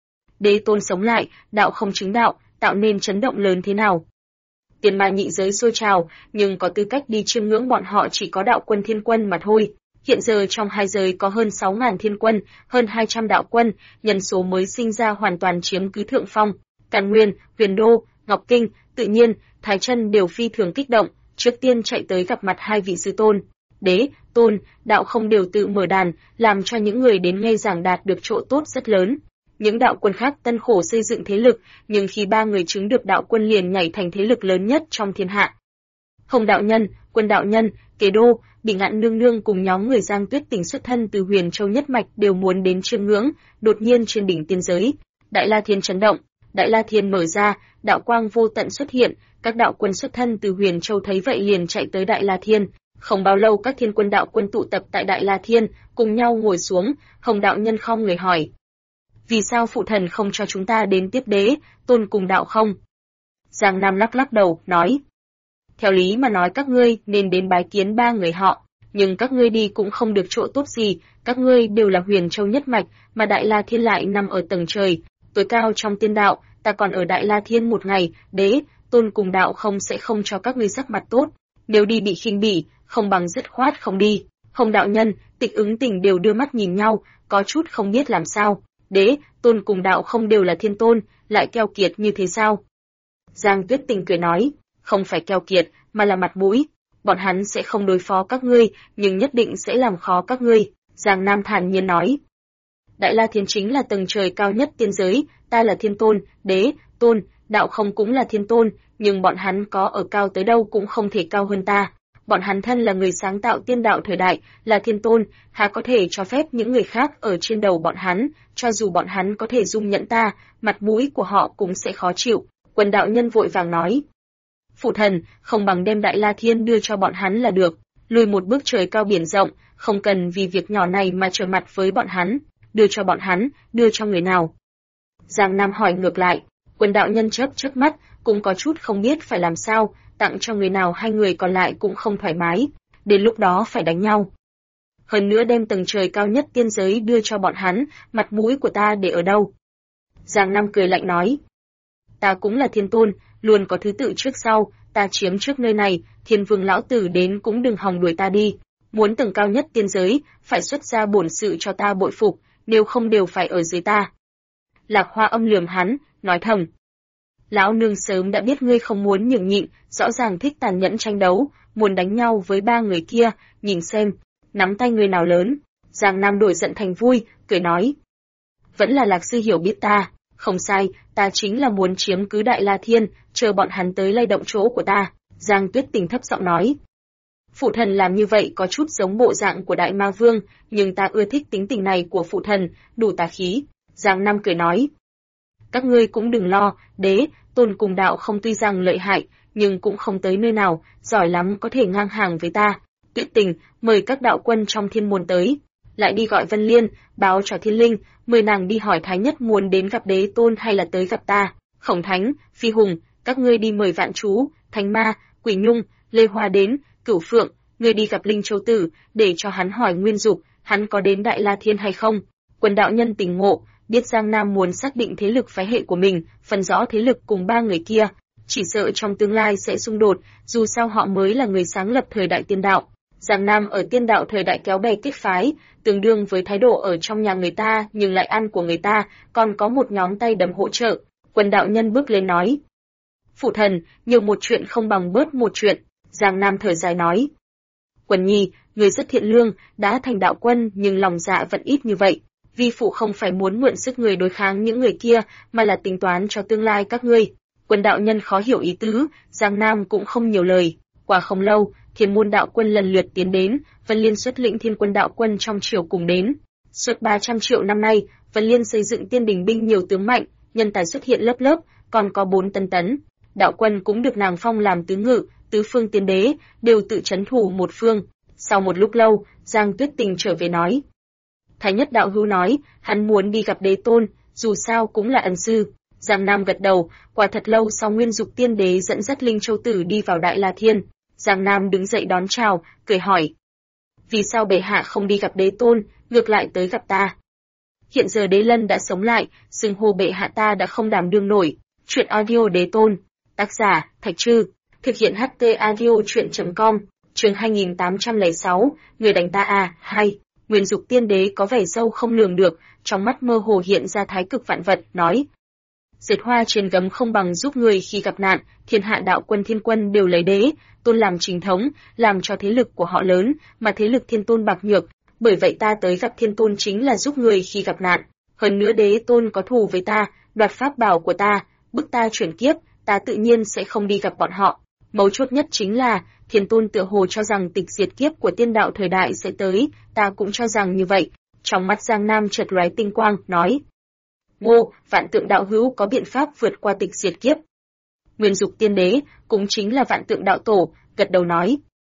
Đế tôn sống lại, đạo không chứng đạo, tạo nên chấn động lớn thế nào? Tiền mà nhị giới sôi trào, nhưng có tư cách đi chiêm ngưỡng bọn họ chỉ có đạo quân thiên quân mà thôi. Hiện giờ trong hai giới có hơn 6.000 thiên quân, hơn 200 đạo quân, nhân số mới sinh ra hoàn toàn chiếm cứ thượng phong. Càn Nguyên, Huyền Đô, Ngọc Kinh, Tự Nhiên, Thái Chân đều phi thường kích động, trước tiên chạy tới gặp mặt hai vị sư tôn. Đế, tôn, đạo không đều tự mở đàn, làm cho những người đến nghe giảng đạt được chỗ tốt rất lớn. Những đạo quân khác tân khổ xây dựng thế lực, nhưng khi ba người chứng được đạo quân liền nhảy thành thế lực lớn nhất trong thiên hạ. Hồng đạo nhân, Quân đạo nhân, Kế Đô, Bỉ Ngạn nương nương cùng nhóm người Giang Tuyết Tình xuất thân từ Huyền Châu nhất mạch đều muốn đến chiêm ngưỡng, đột nhiên trên đỉnh tiên giới, Đại La Thiên chấn động, Đại La Thiên mở ra, đạo quang vô tận xuất hiện, các đạo quân xuất thân từ Huyền Châu thấy vậy liền chạy tới Đại La Thiên. Không bao lâu các thiên quân đạo quân tụ tập tại Đại La Thiên, cùng nhau ngồi xuống, Hồng đạo nhân khom người hỏi. Vì sao phụ thần không cho chúng ta đến tiếp đế, tôn cùng đạo không? Giang Nam lắc lắc đầu, nói. Theo lý mà nói các ngươi nên đến bái kiến ba người họ, nhưng các ngươi đi cũng không được chỗ tốt gì, các ngươi đều là Huyền Châu nhất mạch, mà Đại La Thiên lại nằm ở tầng trời, tối cao trong tiên đạo, ta còn ở Đại La Thiên một ngày, đế, tôn cùng đạo không sẽ không cho các ngươi sắc mặt tốt, nếu đi bị khinh bỉ, không bằng dứt khoát không đi. Hồng đạo nhân, Tịch Ứng Tình đều đưa mắt nhìn nhau, có chút không biết làm sao. Đế, tôn cùng đạo không đều là thiên tôn, lại keo kiệt như thế sao? Giang Tuyết Tình cười nói, không phải keo kiệt, mà là mặt mũi. Bọn hắn sẽ không đối phó các ngươi, nhưng nhất định sẽ làm khó các ngươi. Giang Nam thản nhiên nói. Đại La Thiên chính là tầng trời cao nhất tiên giới, ta là thiên tôn, đế, tôn, đạo không cũng là thiên tôn, nhưng bọn hắn có ở cao tới đâu cũng không thể cao hơn ta. Bọn hắn thân là người sáng tạo tiên đạo thời đại, là thiên tôn, há có thể cho phép những người khác ở trên đầu bọn hắn, cho dù bọn hắn có thể dung nhẫn ta, mặt mũi của họ cũng sẽ khó chịu. Quân đạo nhân vội vàng nói. Phụ thần, không bằng đem Đại La Thiên đưa cho bọn hắn là được, lùi một bước trời cao biển rộng, không cần vì việc nhỏ này mà trở mặt với bọn hắn, đưa cho bọn hắn, đưa cho người nào? Giang Nam hỏi ngược lại, Quân đạo nhân chớp chớp mắt, cũng có chút không biết phải làm sao, tặng cho người nào hai người còn lại cũng không thoải mái, đến lúc đó phải đánh nhau. Hơn nữa đem tầng trời cao nhất tiên giới đưa cho bọn hắn, mặt mũi của ta để ở đâu? Giang Nam cười lạnh nói, ta cũng là thiên tôn, luôn có thứ tự trước sau, ta chiếm trước nơi này, Thiên Vương lão tử đến cũng đừng hòng đuổi ta đi, muốn tầng cao nhất tiên giới, phải xuất ra bổn sự cho ta bội phục, nếu không đều phải ở dưới ta. Lạc Hoa âm lườm hắn, nói thầm, Lão nương sớm đã biết ngươi không muốn nhường nhịn, rõ ràng thích tàn nhẫn tranh đấu, muốn đánh nhau với ba người kia, nhìn xem, nắm tay người nào lớn. Giang Nam đổi giận thành vui, cười nói. Vẫn là Lạc sư hiểu biết ta, không sai, ta chính là muốn chiếm cứ Đại La Thiên, chờ bọn hắn tới lay động chỗ của ta. Giang Tuyết Tình thấp giọng nói. Phụ thần làm như vậy có chút giống bộ dạng của Đại Ma Vương, nhưng ta ưa thích tính tình này của phụ thần, đủ tà khí. Giang Nam cười nói. Các ngươi cũng đừng lo, Đế, Tôn cùng đạo không tuy rằng lợi hại, nhưng cũng không tới nơi nào, giỏi lắm có thể ngang hàng với ta. Tuyết Tình, mời các đạo quân trong thiên môn tới. Lại đi gọi Vân Liên, báo cho Thiên Linh, mời nàng đi hỏi Thái Nhất muốn đến gặp Đế Tôn hay là tới gặp ta. Khổng Thánh, Phi Hùng, các ngươi đi mời Vạn Chú, Thánh Ma, Quỷ Nhung, Lê Hoa đến, Cửu Phượng, ngươi đi gặp Linh Châu Tử, để cho hắn hỏi Nguyên Dục, hắn có đến Đại La Thiên hay không. Quần đạo nhân tỉnh ngộ, biết Giang Nam muốn xác định thế lực phái hệ của mình, phân rõ thế lực cùng ba người kia, chỉ sợ trong tương lai sẽ xung đột, dù sao họ mới là người sáng lập thời đại tiên đạo. Giang Nam ở tiên đạo thời đại kéo bè kết phái, tương đương với thái độ ở trong nhà người ta nhưng lại ăn của người ta, còn có một nhóm tay đấm hỗ trợ. Quần đạo nhân bước lên nói. Phụ thần, nhiều một chuyện không bằng bớt một chuyện. Giang Nam thở dài nói. Quần nhi, người rất thiện lương, đã thành đạo quân nhưng lòng dạ vẫn ít như vậy. Vi phụ không phải muốn mượn sức người đối kháng những người kia, mà là tính toán cho tương lai các ngươi. Quần đạo nhân khó hiểu ý tứ, Giang Nam cũng không nhiều lời. Qua không lâu, Thiên môn đạo quân lần lượt tiến đến, Vân Liên xuất lĩnh Thiên quân đạo quân trong triều cùng đến. Suốt 300 triệu năm nay, Vân Liên xây dựng Tiên Đình binh nhiều tướng mạnh, nhân tài xuất hiện lớp lớp, còn có 4 tân tấn. Đạo quân cũng được nàng phong làm tứ ngự, tứ phương tiên đế, đều tự trấn thủ một phương. Sau một lúc lâu, Giang Tuyết Tình trở về nói. Thái Nhất đạo hữu nói, hắn muốn đi gặp Đế Tôn, dù sao cũng là ân sư. Giang Nam gật đầu, quả thật lâu sau Nguyên Dục Tiên Đế dẫn dắt Linh Châu Tử đi vào Đại La Thiên. Giang Nam đứng dậy đón chào, cười hỏi. Vì sao bệ hạ không đi gặp Đế Tôn, ngược lại tới gặp ta? Hiện giờ Đế Lân đã sống lại, xưng hô bệ hạ ta đã không đảm đương nổi. Chuyện audio Đế Tôn. Tác giả, Thạch Trư. Thực hiện HT audio chuyện.com. Chương 2806, người đánh ta à, hay. Nguyên Dục Tiên Đế có vẻ sâu không lường được, trong mắt mơ hồ hiện ra thái cực vạn vật, nói. Diệt hoa trên gấm không bằng giúp người khi gặp nạn, thiên hạ đạo quân thiên quân đều lấy Đế Tôn làm chính thống, làm cho thế lực của họ lớn, mà thế lực Thiên Tôn bạc nhược, bởi vậy ta tới gặp Thiên Tôn chính là giúp người khi gặp nạn. Hơn nữa Đế Tôn có thù với ta, đoạt pháp bảo của ta, bức ta chuyển kiếp, ta tự nhiên sẽ không đi gặp bọn họ. Mấu chốt nhất chính là, Thiên Tôn tựa hồ cho rằng tịch diệt kiếp của tiên đạo thời đại sẽ tới, ta cũng cho rằng như vậy. Trong mắt Giang Nam chợt lóe tinh quang, nói. Ngô, Vạn Tượng đạo hữu có biện pháp vượt qua tịch diệt kiếp. Nguyên Dục Tiên Đế, cũng chính là Vạn Tượng đạo tổ, gật đầu nói.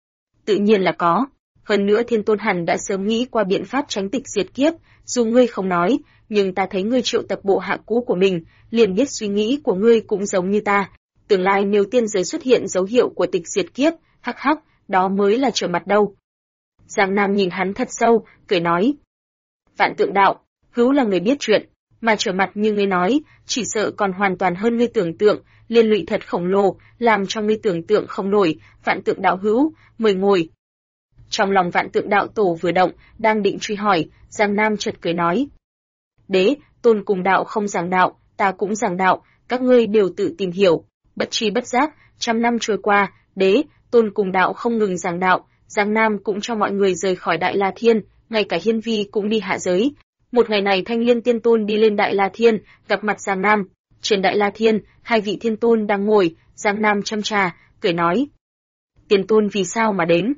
Tự nhiên là có. Hơn nữa Thiên Tôn hẳn đã sớm nghĩ qua biện pháp tránh tịch diệt kiếp, dù ngươi không nói, nhưng ta thấy ngươi triệu tập bộ hạ cũ của mình, liền biết suy nghĩ của ngươi cũng giống như ta. Tương lai nếu tiên giới xuất hiện dấu hiệu của tịch diệt kiếp, hắc hắc, đó mới là trở mặt đâu. Giang Nam nhìn hắn thật sâu, cười nói. Vạn Tượng đạo, hữu là người biết chuyện, mà trở mặt như ngươi nói, chỉ sợ còn hoàn toàn hơn ngươi tưởng tượng, liên lụy thật khổng lồ, làm cho ngươi tưởng tượng không nổi. Vạn Tượng đạo hữu, mời ngồi. Trong lòng Vạn Tượng đạo tổ vừa động, đang định truy hỏi, Giang Nam chợt cười nói. Đế, Tôn cùng đạo không giảng đạo, ta cũng giảng đạo, các ngươi đều tự tìm hiểu. Bất tri bất giác, 100 năm trôi qua, Đế, Tôn cùng đạo không ngừng giảng đạo, Giang Nam cũng cho mọi người rời khỏi Đại La Thiên, ngay cả Hiên Vi cũng đi hạ giới. Một ngày này Thanh Liên Tiên Tôn đi lên Đại La Thiên, gặp mặt Giang Nam. Trên Đại La Thiên, 2 vị Thiên Tôn đang ngồi, Giang Nam châm trà, cười nói. Tiên Tôn vì sao mà đến?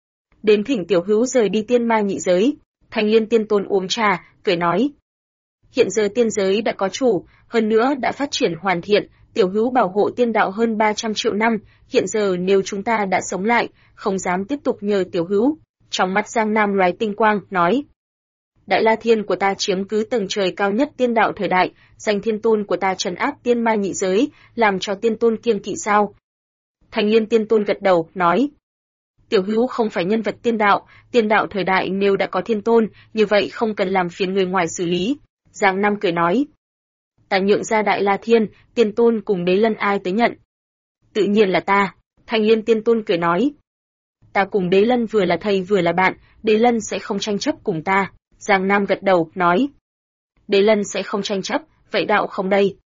Đến thỉnh tiểu hữu rời đi tiên ma nhị giới. Thanh Liên Tiên Tôn uống trà, cười nói. Hiện giờ tiên giới đã có chủ, hơn nữa đã phát triển hoàn thiện, tiểu hữu bảo hộ tiên đạo hơn 300 triệu năm, hiện giờ nếu chúng ta đã sống lại, không dám tiếp tục nhờ tiểu hữu. Trong mắt Giang Nam lóe tinh quang, nói. Đại La Thiên của ta chiếm cứ tầng trời cao nhất tiên đạo thời đại, danh Thiên Tôn của ta trấn áp tiên ma nhị giới, làm cho Tiên Tôn kiêng kỵ sao? Thanh Liên Tiên Tôn gật đầu, nói. Tiểu hữu không phải nhân vật tiên đạo thời đại nếu đã có Thiên Tôn, như vậy không cần làm phiền người ngoài xử lý. Giang Nam cười nói. Ta nhượng ra Đại La Thiên, Tiên Tôn cùng Đế Lân ai tới nhận? Tự nhiên là ta. Thanh Liên Tiên Tôn cười nói. Ta cùng Đế Lân vừa là thầy vừa là bạn, Đế Lân sẽ không tranh chấp cùng ta. Giang Nam gật đầu, nói. Đế Lân sẽ không tranh chấp, vậy đạo không đây?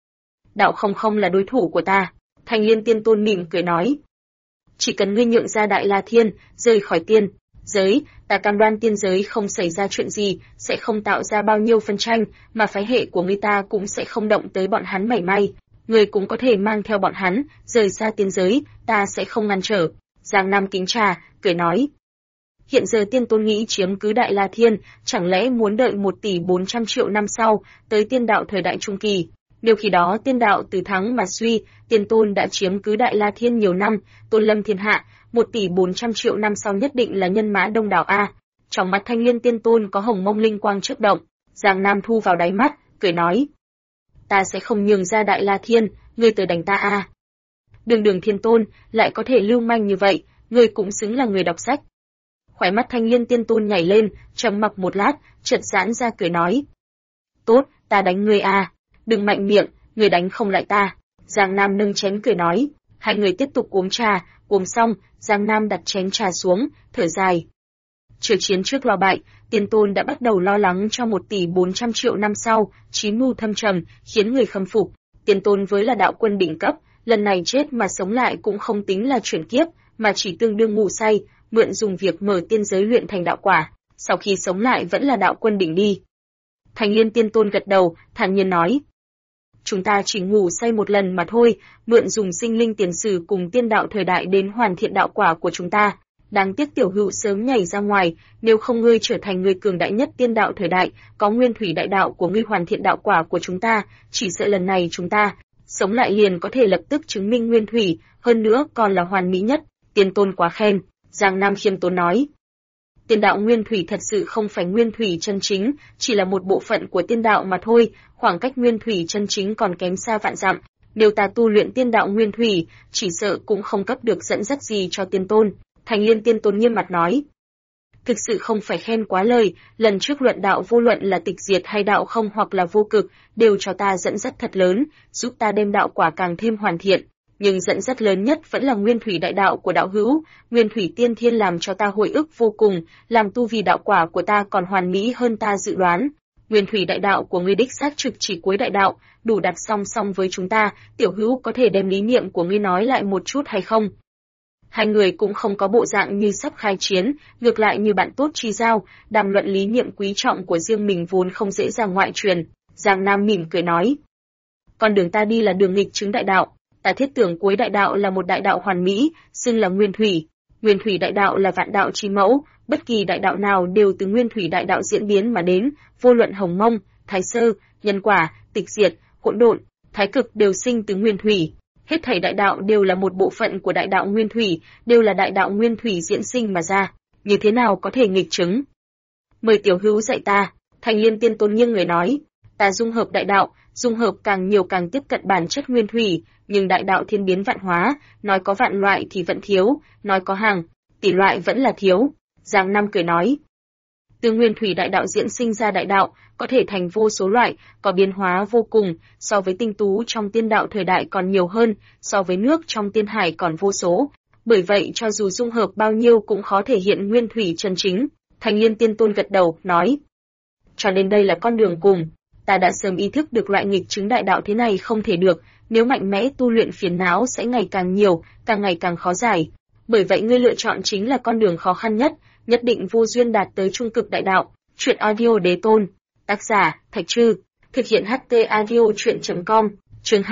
đạo không là đối thủ của ta. Thanh Liên Tiên Tôn mỉm cười nói. Chỉ cần ngươi nhượng ra Đại La Thiên, rời khỏi tiên giới, ta cam đoan tiên giới không xảy ra chuyện gì, sẽ không tạo ra bao nhiêu phân tranh, mà phái hệ của ngươi ta cũng sẽ không động tới bọn hắn mảy may. Ngươi cũng có thể mang theo bọn hắn, rời xa tiên giới, ta sẽ không ngăn trở. Giang Nam kính trà, cười nói. Hiện giờ Tiên Tôn nghĩ chiếm cứ Đại La Thiên, chẳng lẽ muốn đợi 1.400.000.000 năm sau, tới tiên đạo thời đại trung kỳ. Nếu khi đó tiên đạo từ thắng mà suy, Tiên Tôn đã chiếm cứ Đại La Thiên nhiều năm, tôn lâm thiên hạ, 1.400.000.000 năm sau nhất định là nhân mã đông đảo a. Trong mắt Thanh Liên Tiên Tôn có hồng mông linh quang chớp động, Giang Nam thu vào đáy mắt, cười nói: "Ta sẽ không nhường ra Đại La Thiên, ngươi tới đánh ta a." Đường Thiên Tôn lại có thể lưu manh như vậy, ngươi cũng xứng là người đọc sách. Khóe mắt Thanh Liên Tiên Tôn nhảy lên, trầm mặc một lát, chợt giãn ra cười nói: "Tốt, ta đánh ngươi a." "Đừng mạnh miệng, ngươi đánh không lại ta." Giang Nam nâng chén cười nói. Hai người tiếp tục uống trà, uống xong, Giang Nam đặt chén trà xuống, thở dài. Chưa chiến trước lo bại, Tiên Tôn đã bắt đầu lo lắng cho 1.400.000.000 năm sau, chí mưu thâm trầm, khiến người khâm phục. Tiên Tôn với là đạo quân đỉnh cấp, lần này chết mà sống lại cũng không tính là chuyển kiếp, mà chỉ tương đương ngủ say, mượn dùng việc mở tiên giới luyện thành đạo quả, sau khi sống lại vẫn là đạo quân đỉnh đi. Thanh Liên Tiên Tôn gật đầu, thản nhiên nói: "Chúng ta chỉ ngủ say một lần mà thôi, mượn dùng sinh linh tiền sử cùng tiên đạo thời đại đến hoàn thiện đạo quả của chúng ta. Đáng tiếc tiểu hữu sớm nhảy ra ngoài, nếu không ngươi trở thành người cường đại nhất tiên đạo thời đại, có nguyên thủy đại đạo của ngươi hoàn thiện đạo quả của chúng ta, chỉ sợ lần này chúng ta sống lại liền có thể lập tức chứng minh nguyên thủy, hơn nữa còn là hoàn mỹ nhất." Tiên Tôn quá khen. Giang Nam khiêm tốn nói: "Tiên đạo nguyên thủy thật sự không phải nguyên thủy chân chính, chỉ là một bộ phận của tiên đạo mà thôi, khoảng cách nguyên thủy chân chính còn kém xa vạn dặm. Nếu ta tu luyện tiên đạo nguyên thủy, chỉ sợ cũng không cấp được dẫn dắt gì cho Tiên Tôn." Thanh Liên Tiên Tôn nghiêm mặt nói: "Thực sự không phải khen quá lời, lần trước luận đạo vô luận là tịch diệt hay đạo không hoặc là vô cực, đều cho ta dẫn dắt thật lớn, giúp ta đem đạo quả càng thêm hoàn thiện. Nhưng dẫn dắt lớn nhất vẫn là nguyên thủy đại đạo của đạo hữu, nguyên thủy tiên thiên làm cho ta hồi ức vô cùng, làm tu vi đạo quả của ta còn hoàn mỹ hơn ta dự đoán. Nguyên thủy đại đạo của ngươi đích xác trực chỉ cuối đại đạo, đủ đặt song song với chúng ta, tiểu hữu có thể đem lý niệm của ngươi nói lại một chút hay không?" Hai người cũng không có bộ dạng như sắp khai chiến, ngược lại như bạn tốt chi giao, đàm luận lý niệm quý trọng của riêng mình vốn không dễ dàng ngoại truyền. Giang Nam mỉm cười nói: "Con đường ta đi là đường nghịch chứng đại đạo. Ta thiết tưởng cuối đại đạo là một đại đạo hoàn mỹ, xưng là nguyên thủy. Nguyên thủy đại đạo là vạn đạo chi mẫu, bất kỳ đại đạo nào đều từ nguyên thủy đại đạo diễn biến mà đến, vô luận hồng mông, thái sơ, nhân quả, tịch diệt, hỗn độn, thái cực đều sinh từ nguyên thủy. Hết thảy đại đạo đều là một bộ phận của đại đạo nguyên thủy, đều là đại đạo nguyên thủy diễn sinh mà ra, như thế nào có thể nghịch chứng?" "Mời tiểu hữu dạy ta." Thanh Liên Tiên Tôn nghiêng người nói: "Ta dung hợp đại đạo, dung hợp càng nhiều càng tiếp cận bản chất nguyên thủy, nhưng đại đạo thiên biến vạn hóa, nói có vạn loại thì vẫn thiếu, nói có hàng tỷ loại vẫn là thiếu." Giang Nam cười nói: "Từ nguyên thủy đại đạo diễn sinh ra đại đạo, có thể thành vô số loại, có biến hóa vô cùng, so với tinh tú trong tiên đạo thời đại còn nhiều hơn, so với nước trong tiên hải còn vô số. Bởi vậy cho dù dung hợp bao nhiêu cũng khó thể hiện nguyên thủy chân chính." Thanh Liên Tiên Tôn gật đầu, nói: "Cho nên đây là con đường cùng. Ta đã sớm ý thức được loại nghịch chứng đại đạo thế này không thể được, nếu mạnh mẽ tu luyện phiền não sẽ ngày càng nhiều, càng ngày càng khó giải. Bởi vậy ngươi lựa chọn chính là con đường khó khăn nhất, nhất định vô duyên đạt tới trung cực đại đạo." Truyện audio Đế Tôn. Tác giả: Thạch Trư. Thực hiện HT audio truyện.com. Chương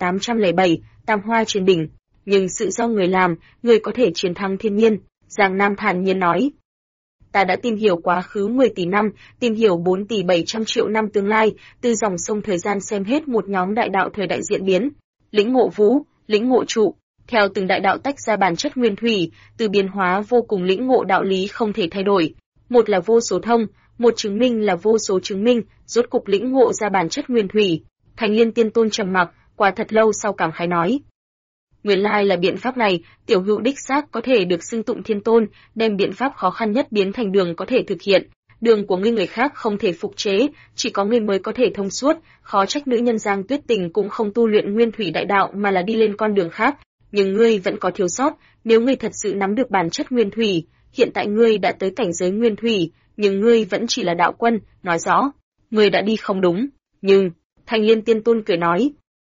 2807, Tam Hoa trên đỉnh. Nhưng sự do người làm, người có thể chiến thắng thiên nhiên. Giang Nam thản nhiên nói: "Ta đã tìm hiểu quá khứ 10 tỷ năm, tìm hiểu 4.700.000.000 năm tương lai, từ dòng sông thời gian xem hết một nhóm đại đạo thời đại diễn biến. Lĩnh ngộ vũ, lĩnh ngộ trụ, theo từng đại đạo tách ra bản chất nguyên thủy, từ biến hóa vô cùng lĩnh ngộ đạo lý không thể thay đổi. Một là vô số thông, một chứng minh là vô số chứng minh, rốt cục lĩnh ngộ ra bản chất nguyên thủy." Thanh Liên Tiên Tôn trầm mặc, qua thật lâu sau cảm khái nói: "Nguyên lai là biện pháp này, tiểu hữu đích xác có thể được xưng tụng thiên tôn, đem biện pháp khó khăn nhất biến thành đường có thể thực hiện. Đường của ngươi người khác không thể phục chế, chỉ có ngươi mới có thể thông suốt, khó trách nữ nhân Giang Tuyết Tình cũng không tu luyện nguyên thủy đại đạo mà là đi lên con đường khác. Nhưng ngươi vẫn có thiếu sót, nếu ngươi thật sự nắm được bản chất nguyên thủy, hiện tại ngươi đã tới cảnh giới nguyên thủy, nhưng ngươi vẫn chỉ là đạo quân, nói rõ, ngươi đã đi không đúng." Nhưng Thanh Liên Tiên Tôn cười nói: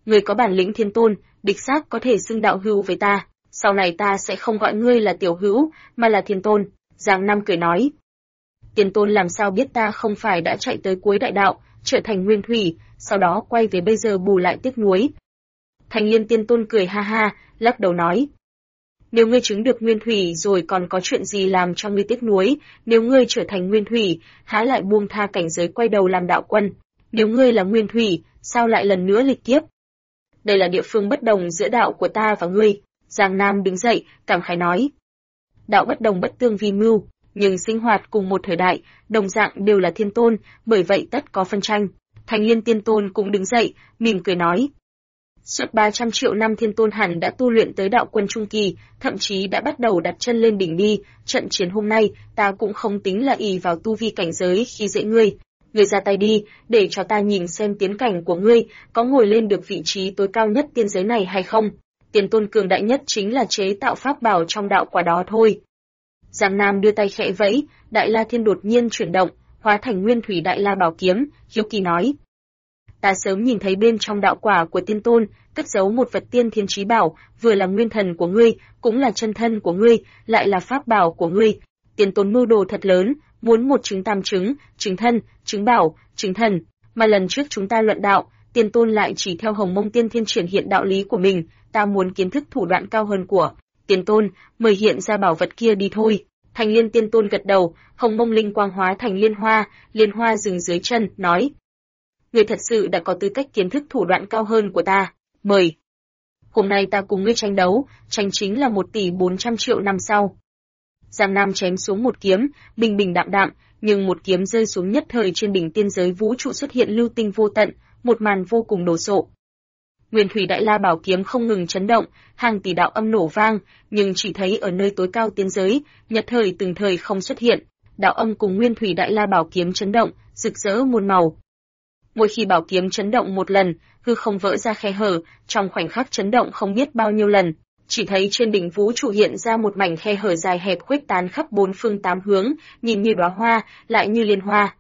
Ngươi có bản lĩnh thiên tôn, đích xác có thể xưng đạo hữu với ta, sau này ta sẽ không gọi ngươi là tiểu hữu, mà là thiên tôn. Giang Nam cười nói. Tiền tôn làm sao biết ta không phải đã chạy tới cuối đại đạo, trở thành nguyên thủy, sau đó quay về bây giờ bù lại tiếc nuối. Thành Liên Tiên Tôn cười ha ha, lắc đầu nói. Nếu ngươi chứng được nguyên thủy rồi còn có chuyện gì làm cho ngươi tiếc nuối, nếu ngươi trở thành nguyên thủy, há lại buông tha cảnh giới quay đầu làm đạo quân, nếu ngươi là nguyên thủy, sao lại lần nữa lịch kiếp? Đây là địa phương bất đồng giữa đạo của ta và ngươi. Giang Nam đứng dậy, cảm khái nói. Đạo bất đồng bất tương vi mưu, nhưng sinh hoạt cùng một thời đại, đồng dạng đều là thiên tôn, bởi vậy tất có phân tranh. Thành Liên Tiên Tôn cũng đứng dậy, mỉm cười nói. Suốt 300 triệu năm thiên tôn hẳn đã tu luyện tới đạo quân trung kỳ, thậm chí đã bắt đầu đặt chân lên đỉnh đi, trận chiến hôm nay, ta cũng không tính là ỷ vào tu vi cảnh giới khi dễ ngươi. Ngươi ra tay đi, để cho ta nhìn xem tiến cảnh của ngươi, có ngồi lên được vị trí tối cao nhất tiên giới này hay không. Tiền tôn cường đại nhất chính là chế tạo pháp bảo trong đạo quả đó thôi. Giang Nam đưa tay khẽ vẫy, Đại La Thiên đột nhiên chuyển động, hóa thành nguyên thủy Đại La Bảo Kiếm, hiếu kỳ nói. Ta sớm nhìn thấy bên trong đạo quả của tiên tôn, cất giấu một vật tiên thiên chí bảo, vừa là nguyên thần của ngươi, cũng là chân thân của ngươi, lại là pháp bảo của ngươi. Tiên tôn mưu đồ thật lớn, muốn một trứng tam trứng, trứng thân, trứng bảo, trứng thần, mà lần trước chúng ta luận đạo, tiên tôn lại chỉ theo Hồng Mông Tiên Thiên triển hiện đạo lý của mình, ta muốn kiến thức thủ đoạn cao hơn của tiên tôn, mời hiện ra bảo vật kia đi thôi. Thành Liên Tiên Tôn gật đầu, Hồng Mông linh quang hóa thành liên hoa dừng dưới chân, nói. Ngươi thật sự đã có tư cách kiến thức thủ đoạn cao hơn của ta, mời. Hôm nay ta cùng ngươi tranh đấu, tranh chính là 1 tỷ 400 triệu năm sau. Giang Nam chém xuống một kiếm, bình bình đạm đạm, nhưng một kiếm rơi xuống nhất thời trên đỉnh tiên giới vũ trụ xuất hiện lưu tinh vô tận, một màn vô cùng đồ sộ. Nguyên thủy Đại La Bảo Kiếm không ngừng chấn động, hàng tỷ đạo âm nổ vang, nhưng chỉ thấy ở nơi tối cao tiên giới, nhất thời từng thời không xuất hiện, đạo âm cùng Nguyên thủy Đại La Bảo Kiếm chấn động, rực rỡ muôn màu. Mỗi khi bảo kiếm chấn động một lần, hư không vỡ ra khe hở, trong khoảnh khắc chấn động không biết bao nhiêu lần, chỉ thấy trên đỉnh vũ trụ hiện ra một mảnh khe hở dài hẹp khuếch tán khắp 4 phương 8 hướng, nhìn như đóa hoa, lại như liên hoa.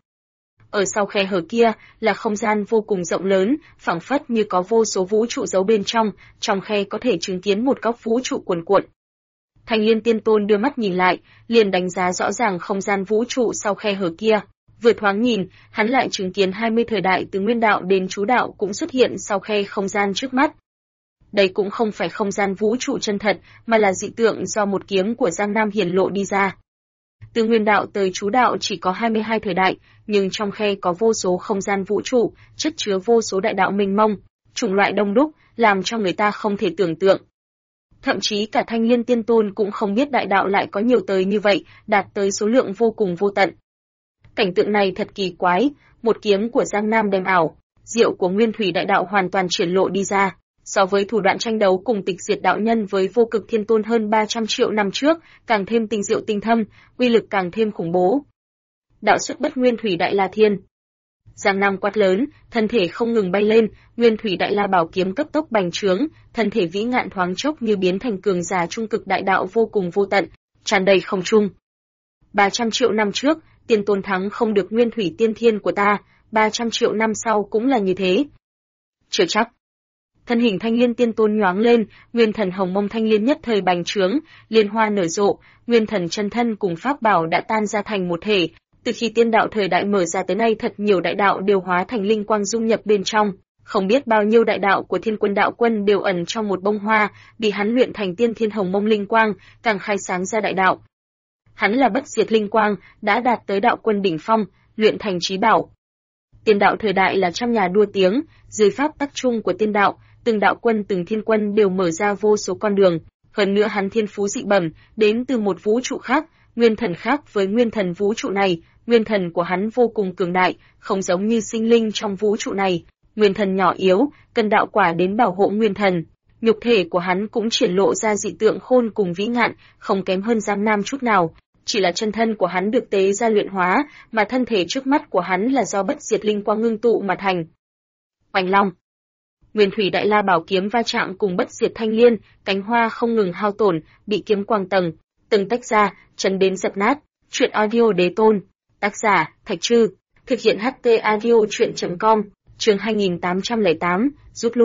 Ở sau khe hở kia là không gian vô cùng rộng lớn, phảng phất như có vô số vũ trụ giấu bên trong khe có thể chứng kiến một góc vũ trụ cuồn cuộn. Thành Liên Tiên Tôn đưa mắt nhìn lại, liền đánh giá rõ ràng không gian vũ trụ sau khe hở kia. Vừa thoáng nhìn, hắn lại chứng kiến 20 thời đại từ nguyên đạo đến chú đạo cũng xuất hiện sau khe không gian trước mắt. Đây cũng không phải không gian vũ trụ chân thật, mà là dị tượng do một kiếm của Giang Nam hiển lộ đi ra. Từ nguyên đạo tới chú đạo chỉ có 22 thời đại, nhưng trong khe có vô số không gian vũ trụ, chất chứa vô số đại đạo mênh mông, chủng loại đông đúc, làm cho người ta không thể tưởng tượng. Thậm chí cả Thanh Liên Tiên Tôn cũng không biết đại đạo lại có nhiều tới như vậy, đạt tới số lượng vô cùng vô tận. Cảnh tượng này thật kỳ quái, một kiếm của Giang Nam đem ảo, diệu của Nguyên thủy đại đạo hoàn toàn triển lộ đi ra. So với thủ đoạn tranh đấu cùng tịch diệt đạo nhân với vô cực thiên tôn hơn 300 triệu năm trước, càng thêm tinh diệu tinh thâm, uy lực càng thêm khủng bố. Đạo xuất bất Nguyên thủy đại la thiên. Giang Nam quát lớn, thân thể không ngừng bay lên, Nguyên thủy đại la bảo kiếm cấp tốc bành trướng, thân thể vĩ ngạn thoáng chốc như biến thành cường giả trung cực đại đạo vô cùng vô tận, tràn đầy không trung. 300 triệu năm trước, tiên tôn thắng không được Nguyên thủy tiên thiên của ta, 300 triệu năm sau cũng là như thế. Chưa chắc. Thân hình Thanh Liên Tiên Tôn nhoáng lên, nguyên thần Hồng Mông Thanh Liên nhất thời bành trướng, liên hoa nở rộ, nguyên thần chân thân cùng pháp bảo đã tan ra thành một thể. Từ khi tiên đạo thời đại mở ra tới nay thật nhiều đại đạo đều hóa thành linh quang dung nhập bên trong, không biết bao nhiêu đại đạo của Thiên Quân đạo quân đều ẩn trong một bông hoa, bị hắn luyện thành tiên thiên Hồng Mông linh quang, càng khai sáng ra đại đạo. Hắn là bất diệt linh quang, đã đạt tới đạo quân đỉnh phong, luyện thành chí bảo. Tiên đạo thời đại là trăm nhà đua tiếng, dưới pháp tắc chung của tiên đạo, từng đạo quân từng thiên quân đều mở ra vô số con đường, hơn nữa hắn thiên phú dị bẩm, đến từ một vũ trụ khác, nguyên thần khác với nguyên thần vũ trụ này, nguyên thần của hắn vô cùng cường đại, không giống như sinh linh trong vũ trụ này, nguyên thần nhỏ yếu, cần đạo quả đến bảo hộ nguyên thần. Nhục thể của hắn cũng triển lộ ra dị tượng khôn cùng vĩ ngạn, không kém hơn Giang Nam chút nào, chỉ là chân thân của hắn được tế ra luyện hóa, mà thân thể trước mắt của hắn là do bất diệt linh quang ngưng tụ mà thành. Oanh long. Nguyên thủy đại la bảo kiếm va chạm cùng bất diệt thanh liên, cánh hoa không ngừng hao tổn, bị kiếm quang từng tách ra, chấn đến dập nát. Truyện audio đế tôn. Tác giả, Thạch Trư. Thực hiện HT audio truyện.com, chương 2808, rút lui.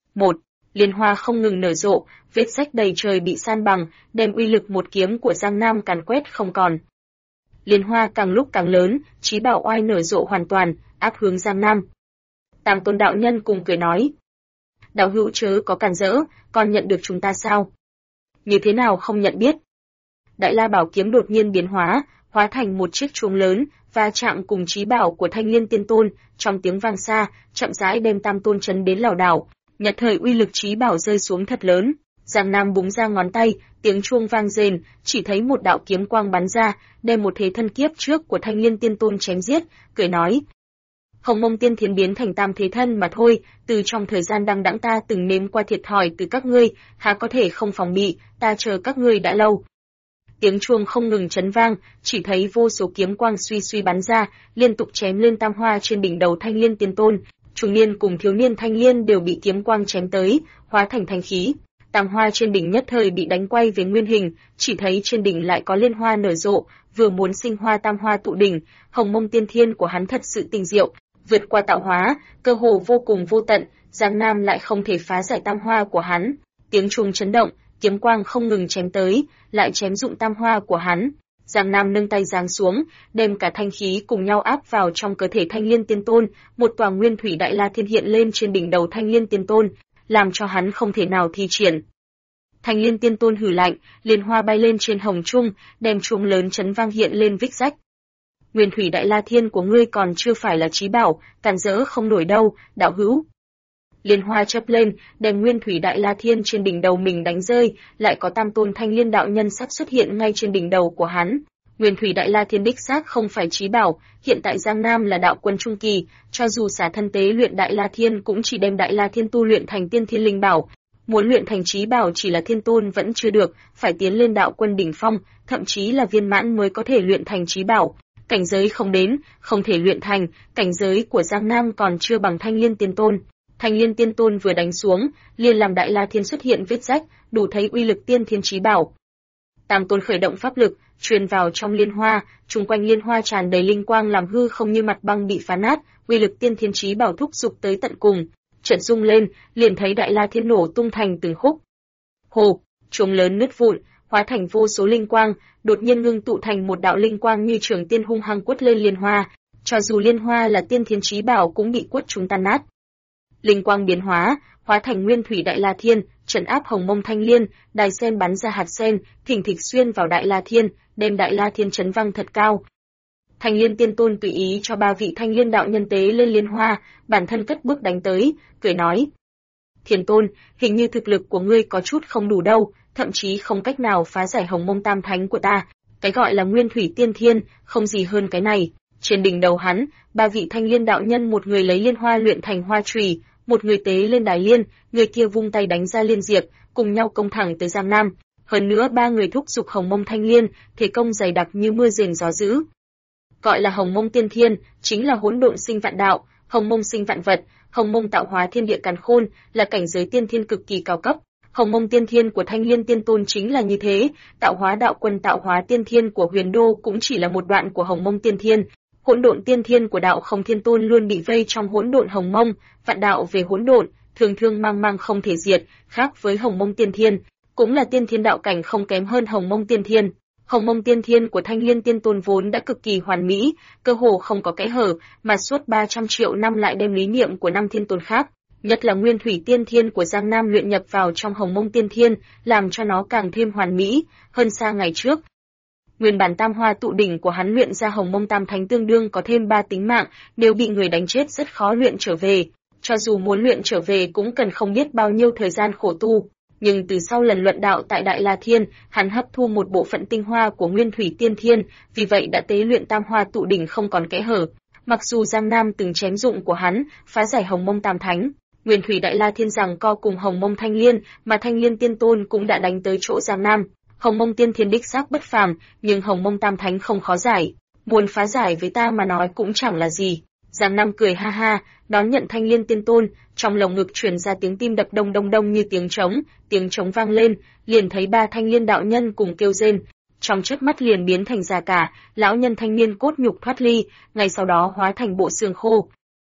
1. Liên hoa không ngừng nở rộ, vết rách đầy trời bị san bằng, đem uy lực một kiếm của Giang Nam càn quét không còn. Liên hoa càng lúc càng lớn, chí bảo oai nở rộ hoàn toàn, áp hướng Giang Nam. Tam Tôn đạo nhân cùng cười nói: đạo hữu chớ có cản rỡ, còn nhận được chúng ta sao? Như thế nào không nhận biết? Đại La Bảo kiếm đột nhiên biến hóa, hóa thành một chiếc chuông lớn, va chạm cùng chí bảo của Thanh Liên Tiên Tôn, trong tiếng vang xa, chậm rãi đem Tam Tôn chấn đến lảo đảo. Nhật thời uy lực chí bảo rơi xuống thật lớn. Giang Nam búng ra ngón tay, tiếng chuông vang rền, chỉ thấy một đạo kiếm quang bắn ra, đem một thế thân kiếp trước của Thanh Liên Tiên Tôn chém giết, cười nói: Hồng Mông Tiên Thiến biến thành tam thế thân mà thôi, từ trong thời gian đăng đẵng ta từng nếm qua thiệt thòi từ các ngươi, há có thể không phòng bị, ta chờ các ngươi đã lâu. Tiếng chuông không ngừng chấn vang, chỉ thấy vô số kiếm quang suy suy bắn ra, liên tục chém lên tam hoa trên đỉnh đầu Thanh Liên Tiên Tôn. Trung niên cùng thiếu niên thanh liên đều bị kiếm quang chém tới, hóa thành thanh khí. Tam hoa trên đỉnh nhất thời bị đánh quay về nguyên hình, chỉ thấy trên đỉnh lại có liên hoa nở rộ, vừa muốn sinh hoa tam hoa tụ đỉnh. Hồng Mông Tiên Thiên của hắn thật sự tinh diệu, vượt qua tạo hóa, cơ hồ vô cùng vô tận. Giang Nam lại không thể phá giải tam hoa của hắn. Tiếng chuông chấn động, kiếm quang không ngừng chém tới, lại chém dụng tam hoa của hắn. Giang Nam nâng tay giáng xuống, đem cả thanh khí cùng nhau áp vào trong cơ thể Thanh Liên Tiên Tôn, một tòa nguyên thủy đại la thiên hiện lên trên đỉnh đầu Thanh Liên Tiên Tôn, làm cho hắn không thể nào thi triển. Thanh Liên Tiên Tôn hừ lạnh, liên hoa bay lên trên hồng trung, đem chuông lớn chấn vang hiện lên vích rách. Nguyên thủy đại la thiên của ngươi còn chưa phải là chí bảo, càn rỡ không nổi đâu, đạo hữu. Liên hoa chớp lên, đem nguyên thủy đại la thiên trên đỉnh đầu mình đánh rơi, lại có Tam Tôn Thanh Liên đạo nhân sắp xuất hiện ngay trên đỉnh đầu của hắn. Nguyên thủy đại la thiên đích xác không phải chí bảo, hiện tại Giang Nam là đạo quân trung kỳ, cho dù xả thân tế luyện đại la thiên cũng chỉ đem đại la thiên tu luyện thành tiên thiên linh bảo. Muốn luyện thành chí bảo chỉ là thiên tôn vẫn chưa được, phải tiến lên đạo quân đỉnh phong, thậm chí là viên mãn mới có thể luyện thành chí bảo. Cảnh giới không đến, không thể luyện thành, cảnh giới của Giang Nam còn chưa bằng Thanh Liên Tiên Tôn. Thanh Liên Tiên Tôn vừa đánh xuống, liền làm đại la thiên xuất hiện vết rách, đủ thấy uy lực tiên thiên chí bảo. Tam Tôn khởi động pháp lực, truyền vào trong liên hoa, chung quanh liên hoa tràn đầy linh quang làm hư không như mặt băng bị phá nát, uy lực tiên thiên chí bảo thúc giục tới tận cùng. Chợt rung lên, liền thấy đại la thiên nổ tung thành từng khúc. Hồ, chuông lớn nứt vụn, hóa thành vô số linh quang, đột nhiên ngưng tụ thành một đạo linh quang như trường tiên hung hăng quất lên liên hoa, cho dù liên hoa là tiên thiên chí bảo cũng bị quất chúng tan nát. Linh quang biến hóa, hóa thành nguyên thủy đại la thiên, trấn áp Hồng Mông Thanh Liên, đài sen bắn ra hạt sen, thỉnh thịch xuyên vào đại la thiên, đem đại la thiên chấn văng thật cao. Thanh Liên Tiên Tôn tùy ý cho ba vị Thanh Liên đạo nhân tế lên liên hoa, bản thân cất bước đánh tới, cười nói: Thiên Tôn, hình như thực lực của ngươi có chút không đủ đâu, thậm chí không cách nào phá giải Hồng Mông Tam Thánh của ta. Cái gọi là Nguyên Thủy Tiên Thiên, không gì hơn cái này. Trên đỉnh đầu hắn, ba vị Thanh Liên đạo nhân, một người lấy liên hoa luyện thành hoa chùy, một người tế lên đài liên, người kia vung tay đánh ra liên diệp, cùng nhau công thẳng tới Giang Nam. Hơn nữa ba người thúc giục Hồng Mông Thanh Liên, thế công dày đặc như mưa rền gió dữ. Gọi là Hồng Mông Tiên Thiên, chính là hỗn độn sinh vạn đạo, Hồng Mông sinh vạn vật, Hồng Mông tạo hóa thiên địa càn khôn, là cảnh giới tiên thiên cực kỳ cao cấp. Hồng Mông Tiên Thiên của Thanh Liên Tiên Tôn chính là như thế, tạo hóa đạo quân tạo hóa tiên thiên của Huyền Đô cũng chỉ là một đoạn của Hồng Mông Tiên Thiên. Hỗn độn tiên thiên của đạo Không Thiên Tôn luôn bị vây trong hỗn độn hồng mông, vạn đạo về hỗn độn, thường thường mang mang không thể diệt, khác với Hồng Mông Tiên Thiên, cũng là tiên thiên đạo cảnh không kém hơn Hồng Mông Tiên Thiên. Hồng Mông Tiên Thiên của Thanh Liên Tiên Tôn vốn đã cực kỳ hoàn mỹ, cơ hồ không có kẽ hở, mà suốt 300 triệu năm lại đem lý niệm của năm thiên tôn khác, nhất là Nguyên Thủy Tiên Thiên của Giang Nam luyện nhập vào trong Hồng Mông Tiên Thiên, làm cho nó càng thêm hoàn mỹ, hơn xa ngày trước. Nguyên bản tam hoa tụ đỉnh của hắn luyện ra Hồng Mông Tam Thánh tương đương có thêm 3 tính mạng, nếu bị người đánh chết rất khó luyện trở về, cho dù muốn luyện trở về cũng cần không biết bao nhiêu thời gian khổ tu. Nhưng từ sau lần luận đạo tại Đại La Thiên, hắn hấp thu một bộ phận tinh hoa của Nguyên Thủy Tiên Thiên, vì vậy đã tế luyện tam hoa tụ đỉnh không còn kẽ hở. Mặc dù Giang Nam từng chém dụng của hắn, phá giải Hồng Mông Tam Thánh, Nguyên Thủy Đại La Thiên giằng co cùng Hồng Mông Thanh Liên, mà Thanh Liên Tiên Tôn cũng đã đánh tới chỗ Giang Nam. Hồng Mông Tiên Thiên đích xác bất phàm, nhưng Hồng Mông Tam Thánh không khó giải, muốn phá giải với ta mà nói cũng chẳng là gì. Giang Nam cười ha ha, đón nhận Thanh Liên Tiên Tôn, trong lồng ngực truyền ra tiếng tim đập đông đông đông như tiếng trống vang lên, liền thấy ba Thanh Liên đạo nhân cùng kêu rên, trong chớp mắt liền biến thành già cả, lão nhân thanh niên cốt nhục thoát ly, ngay sau đó hóa thành bộ xương khô.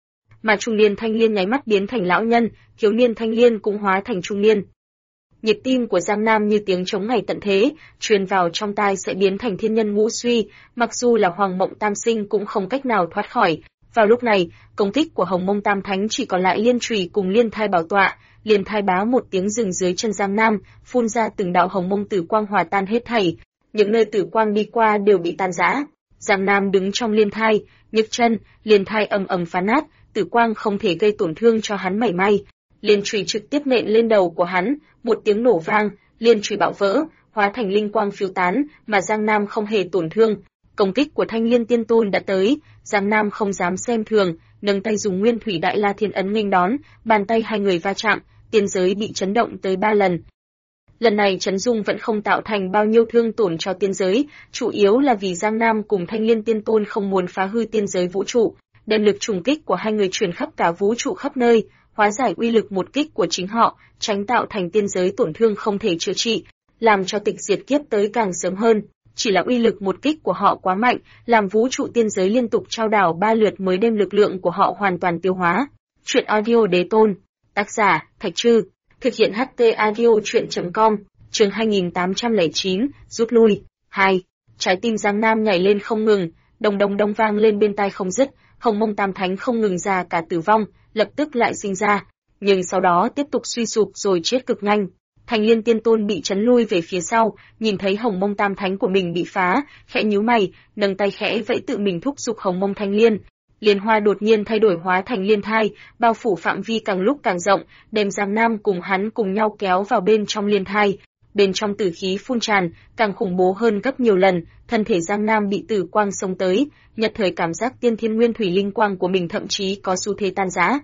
mà trung niên thanh niên nháy mắt biến thành lão nhân, thiếu niên thanh niên cũng hóa thành trung niên. Nhịp tim của Giang Nam như tiếng trống ngày tận thế, truyền vào trong tai sẽ biến thành thiên nhân ngũ suy, mặc dù là Hoàng Mộng Tam Sinh cũng không cách nào thoát khỏi. Vào lúc này, công kích của Hồng Mông Tam Thánh chỉ còn lại liên chùy cùng liên thai bảo tọa, liên thai bá một tiếng dừng dưới chân Giang Nam, phun ra từng đạo hồng mông tử quang hòa tan hết thảy, những nơi tử quang đi qua đều bị tan rã. Giang Nam đứng trong liên thai, nhấc chân, liên thai ầm ầm phá nát, tử quang không thể gây tổn thương cho hắn mảy may. Liên chùy trực tiếp nện lên đầu của hắn, một tiếng nổ vang, liên chùy bạo vỡ, hóa thành linh quang phiêu tán, mà Giang Nam không hề tổn thương. Công kích của Thanh Liên Tiên Tôn đã tới, Giang Nam không dám xem thường, nâng tay dùng Nguyên Thủy Đại La Thiên ấn nghênh đón, bàn tay hai người va chạm, tiên giới bị chấn động tới 3 lần. Lần này chấn dung vẫn không tạo thành bao nhiêu thương tổn cho tiên giới, chủ yếu là vì Giang Nam cùng Thanh Liên Tiên Tôn không muốn phá hư tiên giới vũ trụ, đem lực trùng kích của hai người truyền khắp cả vũ trụ khắp nơi, hóa giải uy lực một kích của chính họ, tránh tạo thành tiên giới tổn thương không thể chữa trị, làm cho tịch diệt kiếp tới càng sớm hơn. Chỉ là uy lực một kích của họ quá mạnh, làm vũ trụ tiên giới liên tục trao đảo 3 lượt mới đem lực lượng của họ hoàn toàn tiêu hóa. Truyện audio Đế Tôn, tác giả Thạch Trư, thực hiện HT audio truyện.com, chương 2809, rút lui. 2. Trái tim Giang Nam nhảy lên không ngừng, đồng đồng đông vang lên bên tai không dứt, Hồng Mông Tam Thánh không ngừng ra cả tử vong, lập tức lại sinh ra, nhưng sau đó tiếp tục suy sụp rồi chết cực nhanh. Thanh Liên Tiên Tôn bị chấn lui về phía sau, nhìn thấy Hồng Mông Tam Thánh của mình bị phá, khẽ nhíu mày, nâng tay khẽ vẫy tự mình thúc giục Hồng Mông Thanh Liên. Liên hoa đột nhiên thay đổi hóa thành liên thai, bao phủ phạm vi càng lúc càng rộng, đem Giang Nam cùng hắn cùng nhau kéo vào bên trong liên thai. Bên trong tử khí phun tràn, càng khủng bố hơn gấp nhiều lần, thân thể Giang Nam bị tử quang xông tới, nhất thời cảm giác tiên thiên nguyên thủy linh quang của mình thậm chí có xu thế tan rã.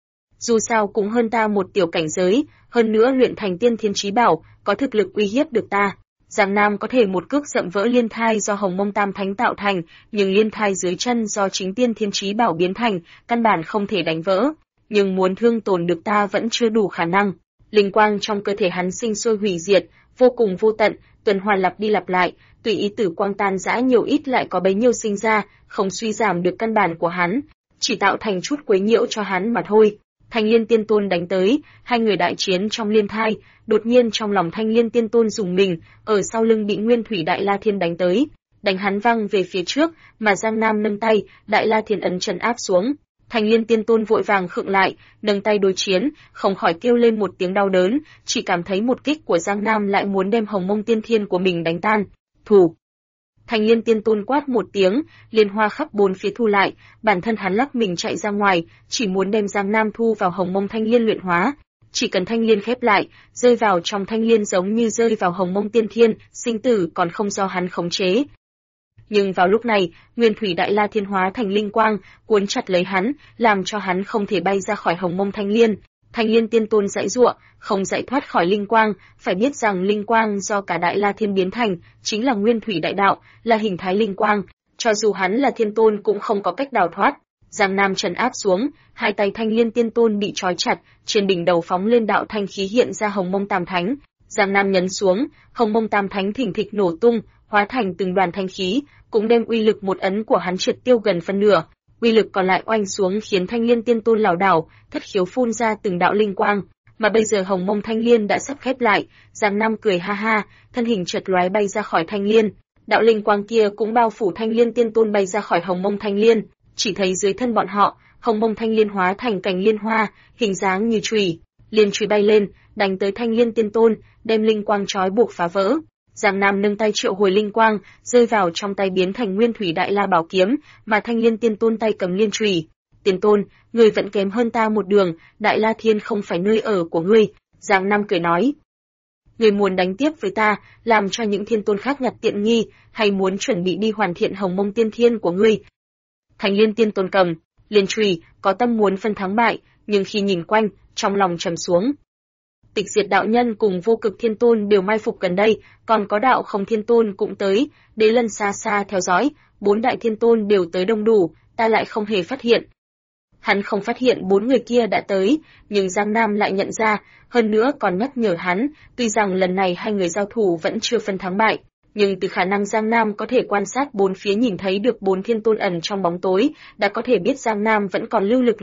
Dù sao cũng hơn ta một tiểu cảnh giới, hơn nữa luyện thành tiên thiên chí bảo, có thực lực uy hiếp được ta. Giang Nam có thể một cước dậm vỡ liên thai do Hồng Mông Tam Thánh tạo thành, nhưng liên thai dưới chân do chính tiên thiên chí bảo biến thành, căn bản không thể đánh vỡ. Nhưng muốn thương tổn được ta vẫn chưa đủ khả năng. Linh quang trong cơ thể hắn sinh sôi hủy diệt, vô cùng vô tận, tuần hoàn lặp đi lặp lại, tùy ý tử quang tan rã nhiều ít lại có bấy nhiêu sinh ra, không suy giảm được căn bản của hắn, chỉ tạo thành chút quấy nhiễu cho hắn mà thôi. Thanh Liên Tiên Tôn đánh tới, hai người đại chiến trong liên thai, đột nhiên trong lòng Thanh Liên Tiên Tôn rùng mình, ở sau lưng bị Nguyên Thủy Đại La Thiên đánh tới, đánh hắn văng về phía trước, mà Giang Nam nâng tay, Đại La Thiên ấn trấn áp xuống. Thanh Liên Tiên Tôn vội vàng khựng lại, nâng tay đối chiến, không khỏi kêu lên một tiếng đau đớn, chỉ cảm thấy một kích của Giang Nam lại muốn đem Hồng Mông Tiên Thiên của mình đánh tan. Thủ! Thanh Liên Tiên Tôn quát một tiếng, liên hoa khắp bốn phía thu lại, bản thân hắn lắc mình chạy ra ngoài, chỉ muốn đem Giang Nam thu vào Hồng Mông Thanh Liên luyện hóa. Chỉ cần Thanh Liên khép lại, rơi vào trong Thanh Liên giống như rơi vào Hồng Mông Tiên Thiên, sinh tử còn không do hắn khống chế. Nhưng vào lúc này, Nguyên Thủy Đại La Thiên hóa thành linh quang, cuốn chặt lấy hắn, làm cho hắn không thể bay ra khỏi Hồng Mông Thanh Liên. Thanh Liên Tiên Tôn giãy giụa, không giải thoát khỏi linh quang, phải biết rằng linh quang do cả Đại La Thiên biến thành, chính là Nguyên Thủy Đại Đạo, là hình thái linh quang, cho dù hắn là Thiên Tôn cũng không có cách đào thoát. Giang Nam trấn áp xuống, hai tay Thanh Liên Tiên Tôn bị trói chặt, trên đỉnh đầu phóng lên đạo thanh khí hiện ra Hồng Mông Tam Thánh. Giang Nam nhấn xuống, Hồng Mông Tam Thánh thình thịch nổ tung, hóa thành từng đoàn thanh khí, cũng đem uy lực một ấn của hắn triệt tiêu gần phân nửa. Uy lực còn lại oanh xuống khiến Thanh Liên Tiên Tôn lảo đảo, thất khiếu phun ra từng đạo linh quang, mà bây giờ Hồng Mông Thanh Liên đã sắp khép lại, Giang Nam cười ha ha, thân hình chợt lóe bay ra khỏi Thanh Liên. Đạo linh quang kia cũng bao phủ Thanh Liên Tiên Tôn bay ra khỏi Hồng Mông Thanh Liên, chỉ thấy dưới thân bọn họ, Hồng Mông Thanh Liên hóa thành cành liên hoa, hình dáng như chùy, liên chùy bay lên, đánh tới Thanh Liên Tiên Tôn, đem linh quang trói buộc phá vỡ. Giang Nam nâng tay triệu hồi linh quang, rơi vào trong tay biến thành Nguyên Thủy Đại La Bảo kiếm, mà Thanh Liên Tiên Tôn tay cầm liên chùy. Tiên Tôn, ngươi vẫn kém hơn ta một đường, Đại La Thiên không phải nơi ở của ngươi. Giang Nam cười nói, ngươi muốn đánh tiếp với ta, làm cho những thiên tôn khác nhặt tiện nghi, hay muốn chuẩn bị đi hoàn thiện Hồng Mông Tiên Thiên của ngươi? Thanh Liên Tiên Tôn cầm liên chùy, có tâm muốn phân thắng bại, nhưng khi nhìn quanh, trong lòng trầm xuống. Tịch Diệt đạo nhân cùng Vô Cực Thiên Tôn đều mai phục gần đây, còn có Đạo Không Thiên Tôn cũng tới, Đế Lân xa xa theo dõi, 4 đại thiên tôn đều tới đông đủ, ta lại không hề phát hiện. Hắn không phát hiện 4 người kia đã tới, nhưng Giang Nam lại nhận ra, hơn nữa còn nhắc nhở hắn, tuy rằng lần này hai người giao thủ vẫn chưa phân thắng bại, nhưng từ khả năng Giang Nam có thể quan sát bốn phía nhìn thấy được 4 thiên tôn ẩn trong bóng tối, đã có thể biết Giang Nam vẫn còn lưu lực lượng.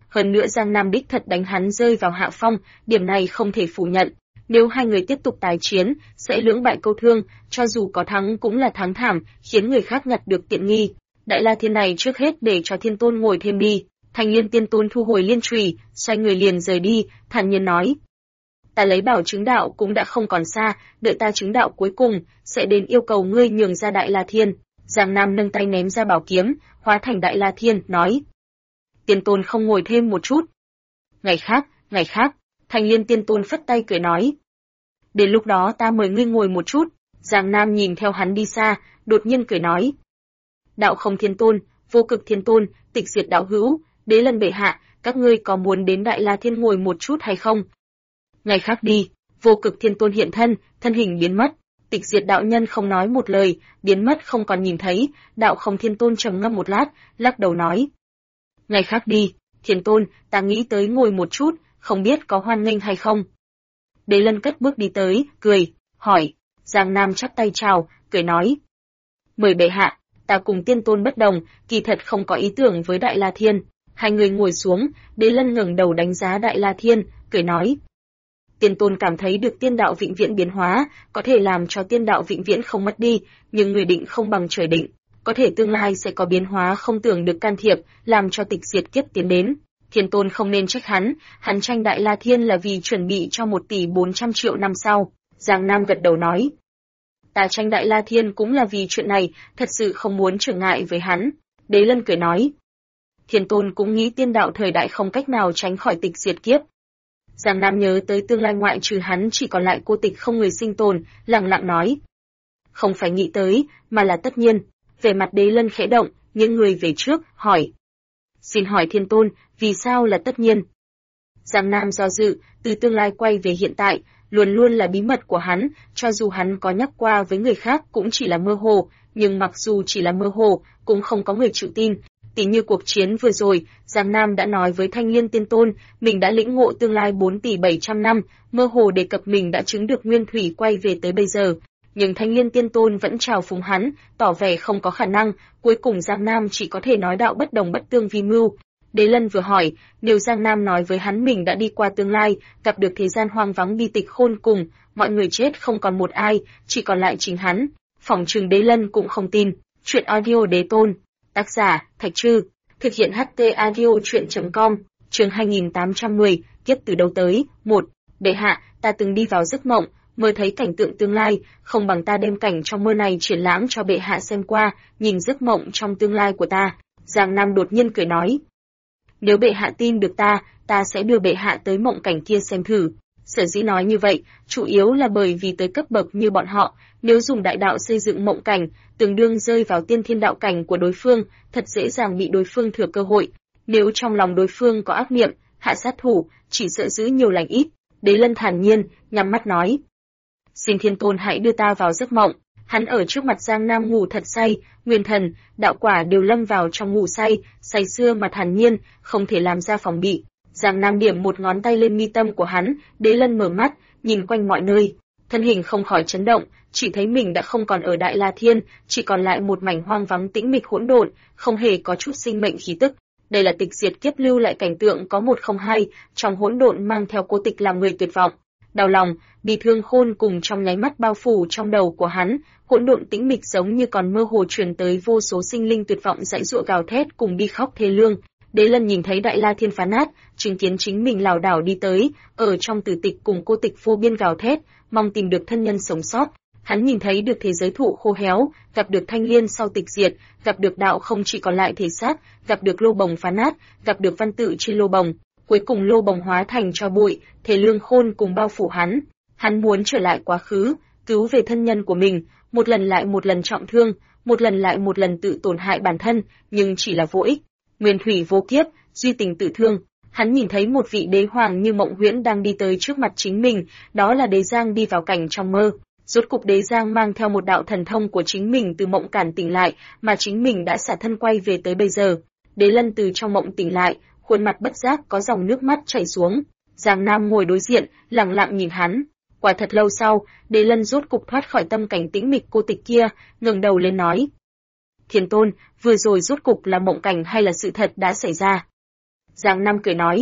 hơn nữa Giang Nam đích thật đánh hắn rơi vào hạ phong, điểm này không thể phủ nhận. Nếu hai người tiếp tục tái chiến, sẽ lưỡng bại câu thương, cho dù có thắng cũng là thắng thảm, khiến người khác nhặt được tiện nghi. Đại La Thiên này trước hết để cho Thiên Tôn ngồi thêm đi. Thanh Liên Tiên Tôn thu hồi liên chùy, xoay người liền rời đi, thản nhiên nói: ta lấy bảo chứng đạo cũng đã không còn xa, đợi ta chứng đạo cuối cùng, sẽ đến yêu cầu ngươi nhường ra Đại La Thiên. Giang Nam nâng tay ném ra bảo kiếm, hóa thành Đại La Thiên, nói: Tiên Tôn không ngồi thêm một chút. Ngày khác, Thanh Liên Tiên Tôn phất tay cười nói: đến lúc đó ta mời ngươi ngồi một chút. Giang Nam nhìn theo hắn đi xa, đột nhiên cười nói: Đạo Không Thiên Tôn, Vô Cực Thiên Tôn, Tịch Diệt Đạo Hữu, Đế Lân bệ hạ, các ngươi có muốn đến Đại La Thiên ngồi một chút hay không? Ngày khác đi. Vô Cực Thiên Tôn hiện thân, thân hình biến mất. Tịch Diệt đạo nhân không nói một lời, biến mất không còn nhìn thấy. Đạo Không Thiên Tôn trầm ngâm một lát, lắc đầu nói: ngày khác đi, Thiên Tôn, ta nghĩ tới ngồi một chút, không biết có hoan nghênh hay không. Đế Lân cất bước đi tới, cười, hỏi. Giang Nam chắp tay chào, cười nói: mời bệ hạ, ta cùng Tiên Tôn bất đồng, kỳ thật không có ý tưởng với Đại La Thiên. Hai người ngồi xuống, Đế Lân ngẩng đầu đánh giá Đại La Thiên, cười nói: Tiên Tôn cảm thấy được tiên đạo vĩnh viễn biến hóa, có thể làm cho tiên đạo vĩnh viễn không mất đi, nhưng người định không bằng trời định, có thể tương lai sẽ có biến hóa không tưởng được can thiệp, làm cho tịch diệt kiếp tiến đến. Thiên Tôn không nên trách hắn tranh Đại La Thiên là vì chuẩn bị cho 1.400.000.000 năm sau. Giang Nam gật đầu nói: ta tranh Đại La Thiên cũng là vì chuyện này, thật sự không muốn trở ngại với hắn. Đế Lân cười nói: Thiên Tôn cũng nghĩ tiên đạo thời đại không cách nào tránh khỏi tịch diệt kiếp. Giang Nam nhớ tới tương lai ngoại trừ hắn chỉ còn lại cô tịch không người sinh tồn, lặng lặng nói: không phải nghĩ tới, mà là tất nhiên. Về mặt Đế Lân khẽ động, những người về trước, hỏi: xin hỏi Thiên Tôn, vì sao là tất nhiên? Giang Nam do dự, từ tương lai quay về hiện tại, luôn luôn là bí mật của hắn, cho dù hắn có nhắc qua với người khác cũng chỉ là mơ hồ, nhưng mặc dù chỉ là mơ hồ, cũng không có người chịu tin. Tỉ như cuộc chiến vừa rồi, Giang Nam đã nói với Thanh Liên Tiên Tôn, mình đã lĩnh ngộ tương lai 4.700 năm, mơ hồ đề cập mình đã chứng được nguyên thủy quay về tới bây giờ. Nhưng Thanh Liên Tiên Tôn vẫn chào phúng hắn, tỏ vẻ không có khả năng, cuối cùng Giang Nam chỉ có thể nói đạo bất đồng bất tương vi mưu. Đế Lân vừa hỏi, nếu Giang Nam nói với hắn mình đã đi qua tương lai, gặp được thế gian hoang vắng bi tịch khôn cùng, mọi người chết không còn một ai, chỉ còn lại chính hắn. Phỏng chừng Đế Lân cũng không tin. Chuyện audio Đế Tôn. Tác giả, Thạch Trư. Thực hiện HT audio chuyện.com. Chương 2810, kiếp từ đâu tới. 1. Bệ hạ, ta từng đi vào giấc mộng, mơ thấy cảnh tượng tương lai, không bằng ta đem cảnh trong mơ này triển lãm cho bệ hạ xem qua, nhìn giấc mộng trong tương lai của ta. Giang Nam đột nhiên cười nói: nếu bệ hạ tin được ta sẽ đưa bệ hạ tới mộng cảnh kia xem thử. Sở dĩ nói như vậy, chủ yếu là bởi vì tới cấp bậc như bọn họ, nếu dùng đại đạo xây dựng mộng cảnh, tương đương rơi vào tiên thiên đạo cảnh của đối phương, thật dễ dàng bị đối phương thừa cơ hội. Nếu trong lòng đối phương có ác niệm, hạ sát thủ, chỉ sợ giữ nhiều lành ít. Đế Lân thản nhiên, nhắm mắt nói: xin Thiên Tôn hãy đưa ta vào giấc mộng. Hắn ở trước mặt Giang Nam ngủ thật say, nguyên thần, đạo quả đều lâm vào trong ngủ say, say sưa mà thản nhiên, không thể làm ra phòng bị. Giang Nam điểm một ngón tay lên mi tâm của hắn, Đế Lân mở mắt, nhìn quanh mọi nơi, thân hình không khỏi chấn động, chỉ thấy mình đã không còn ở Đại La Thiên, chỉ còn lại một mảnh hoang vắng tĩnh mịch hỗn độn, không hề có chút sinh mệnh khí tức. Đây là tịch diệt kiếp lưu lại cảnh tượng có một không hai, trong hỗn độn mang theo cô tịch làm người tuyệt vọng. Đau lòng, bi thương khôn cùng trong nháy mắt bao phủ trong đầu của hắn, hỗn độn tĩnh mịch giống như còn mơ hồ truyền tới vô số sinh linh tuyệt vọng dãy dụa gào thét cùng đi khóc thê lương. Đế Lân nhìn thấy Đại La Thiên phá nát, chứng kiến chính mình lảo đảo đi tới, ở trong tử tịch cùng cô tịch vô biên gào thét, mong tìm được thân nhân sống sót. Hắn nhìn thấy được thế giới thụ khô héo, gặp được Thanh Liên sau tịch diệt, gặp được đạo không chỉ còn lại thể xác, gặp được lô bồng phá nát, gặp được văn tự trên lô bồng. Cuối cùng lô bồng hóa thành tro bụi, thể lương khôn cùng bao phủ hắn. Hắn muốn trở lại quá khứ, cứu về thân nhân của mình, một lần lại một lần trọng thương, một lần lại một lần tự tổn hại bản thân, nhưng chỉ là vô ích. Nguyên thủy vô kiếp, duy tình tự thương. Hắn nhìn thấy một vị đế hoàng như mộng huyễn đang đi tới trước mặt chính mình, đó là Đế Giang đi vào cảnh trong mơ. Rốt cục Đế Giang mang theo một đạo thần thông của chính mình từ mộng cản tỉnh lại, mà chính mình đã xả thân quay về tới bây giờ. Đế Lân từ trong mộng tỉnh lại, khuôn mặt bất giác có dòng nước mắt chảy xuống. Giang Nam ngồi đối diện, lặng lặng nhìn hắn. Quả thật lâu sau, Đế Lân rốt cục thoát khỏi tâm cảnh tĩnh mịch cô tịch kia, ngẩng đầu lên nói: Thiên Tôn, vừa rồi rốt cục là mộng cảnh hay là sự thật đã xảy ra? Giang Nam cười nói.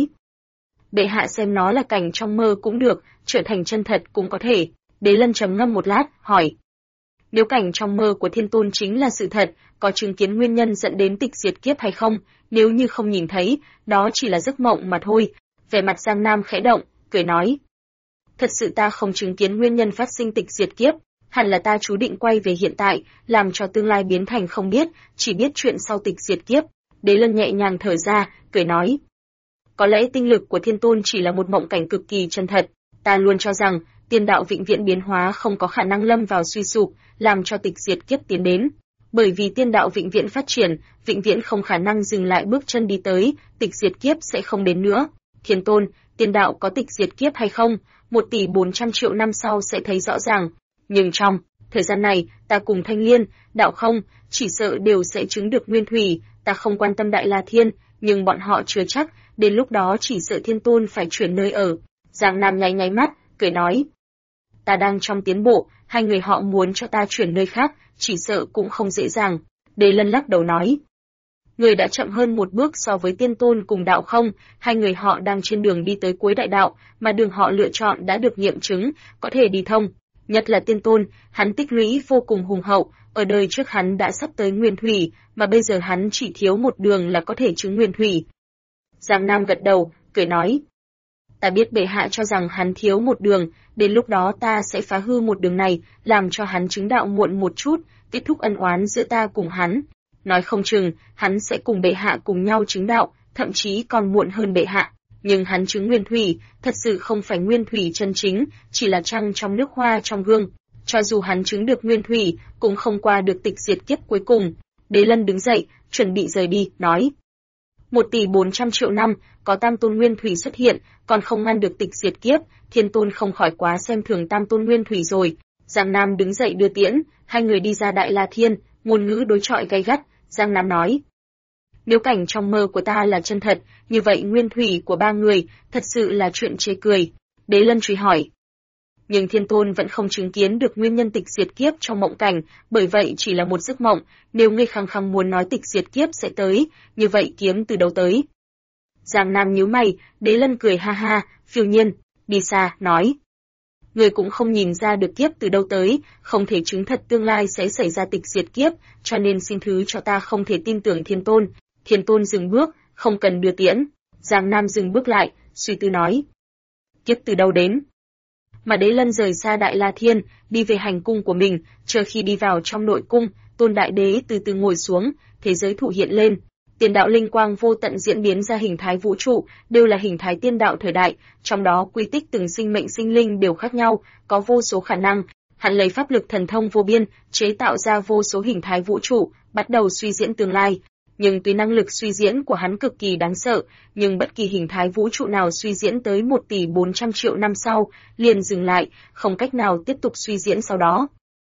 Bệ hạ xem nó là cảnh trong mơ cũng được, trở thành chân thật cũng có thể. Đế Lân trầm ngâm một lát, hỏi. Nếu cảnh trong mơ của Thiên Tôn chính là sự thật, có chứng kiến nguyên nhân dẫn đến tịch diệt kiếp hay không? Nếu như không nhìn thấy, đó chỉ là giấc mộng mà thôi. Vẻ mặt Giang Nam khẽ động, cười nói. Thật sự ta không chứng kiến nguyên nhân phát sinh tịch diệt kiếp, hẳn là ta chú định quay về hiện tại, làm cho tương lai biến thành không biết, chỉ biết chuyện sau tịch diệt kiếp. Đế Lân nhẹ nhàng thở ra, cười nói. Có lẽ tinh lực của Thiên Tôn chỉ là một mộng cảnh cực kỳ chân thật, ta luôn cho rằng tiên đạo vĩnh viễn biến hóa không có khả năng lâm vào suy sụp, làm cho tịch diệt kiếp tiến đến. Bởi vì tiên đạo vĩnh viễn phát triển, vĩnh viễn không khả năng dừng lại bước chân đi tới, tịch diệt kiếp sẽ không đến nữa. Thiên Tôn, tiên đạo có tịch diệt kiếp hay không, 1.400.000.000 năm sau sẽ thấy rõ ràng. Nhưng trong thời gian này, ta cùng Thanh Liên, đạo không, chỉ sợ đều sẽ chứng được nguyên thủy, ta không quan tâm Đại La Thiên, nhưng bọn họ chưa chắc, đến lúc đó chỉ sợ Thiên Tôn phải chuyển nơi ở. Giang Nam nháy nháy mắt, cười nói. Ta đang trong tiến bộ, hai người họ muốn cho ta chuyển nơi khác, chỉ sợ cũng không dễ dàng. Đế Lân lắc đầu nói. Người đã chậm hơn một bước so với Tiên Tôn cùng đạo không, hai người họ đang trên đường đi tới cuối đại đạo, mà đường họ lựa chọn đã được nghiệm chứng, có thể đi thông. Nhất là Tiên Tôn, hắn tích lũy vô cùng hùng hậu, ở đời trước hắn đã sắp tới nguyên thủy, mà bây giờ hắn chỉ thiếu một đường là có thể chứng nguyên thủy. Giang Nam gật đầu, cười nói. Ta biết bệ hạ cho rằng hắn thiếu một đường, đến lúc đó ta sẽ phá hư một đường này, làm cho hắn chứng đạo muộn một chút, kết thúc ân oán giữa ta cùng hắn. Nói không chừng, hắn sẽ cùng bệ hạ cùng nhau chứng đạo, thậm chí còn muộn hơn bệ hạ. Nhưng hắn chứng nguyên thủy, thật sự không phải nguyên thủy chân chính, chỉ là trăng trong nước hoa trong gương. Cho dù hắn chứng được nguyên thủy, cũng không qua được tịch diệt kiếp cuối cùng. Đế Lân đứng dậy, chuẩn bị rời đi, nói. 1.400.000.000 năm, có Tam Tôn Nguyên Thủy xuất hiện, còn không ngăn được tịch diệt kiếp, Thiên Tôn không khỏi quá xem thường Tam Tôn Nguyên Thủy rồi. Giang Nam đứng dậy đưa tiễn, hai người đi ra Đại La Thiên, ngôn ngữ đối chọi gay gắt. Giang Nam nói. Nếu cảnh trong mơ của ta là chân thật, như vậy nguyên thủy của ba người, thật sự là chuyện chê cười. Đế Lân truy hỏi. Nhưng Thiên Tôn vẫn không chứng kiến được nguyên nhân tịch diệt kiếp trong mộng cảnh, bởi vậy chỉ là một giấc mộng, nếu ngươi khăng khăng muốn nói tịch diệt kiếp sẽ tới, như vậy kiếm từ đâu tới? Giang Nam nhíu mày, Đế Lân cười ha ha, phiêu nhiên, đi xa, nói. Ngươi cũng không nhìn ra được kiếp từ đâu tới, không thể chứng thật tương lai sẽ xảy ra tịch diệt kiếp, cho nên xin thứ cho ta không thể tin tưởng Thiên Tôn. Thiên Tôn dừng bước, không cần đưa tiễn. Giang Nam dừng bước lại, suy tư nói. Kiếp từ đâu đến? Mà Đế Lân rời xa Đại La Thiên, đi về hành cung của mình, chờ khi đi vào trong nội cung, Tôn Đại Đế từ từ ngồi xuống, thế giới thụ hiện lên. Tiền đạo linh quang vô tận diễn biến ra hình thái vũ trụ, đều là hình thái tiên đạo thời đại, trong đó quy tích từng sinh mệnh sinh linh đều khác nhau, có vô số khả năng. Hắn lấy pháp lực thần thông vô biên, chế tạo ra vô số hình thái vũ trụ, bắt đầu suy diễn tương lai. Nhưng tuy năng lực suy diễn của hắn cực kỳ đáng sợ, nhưng bất kỳ hình thái vũ trụ nào suy diễn tới 1.400.000.000 năm sau, liền dừng lại, không cách nào tiếp tục suy diễn sau đó.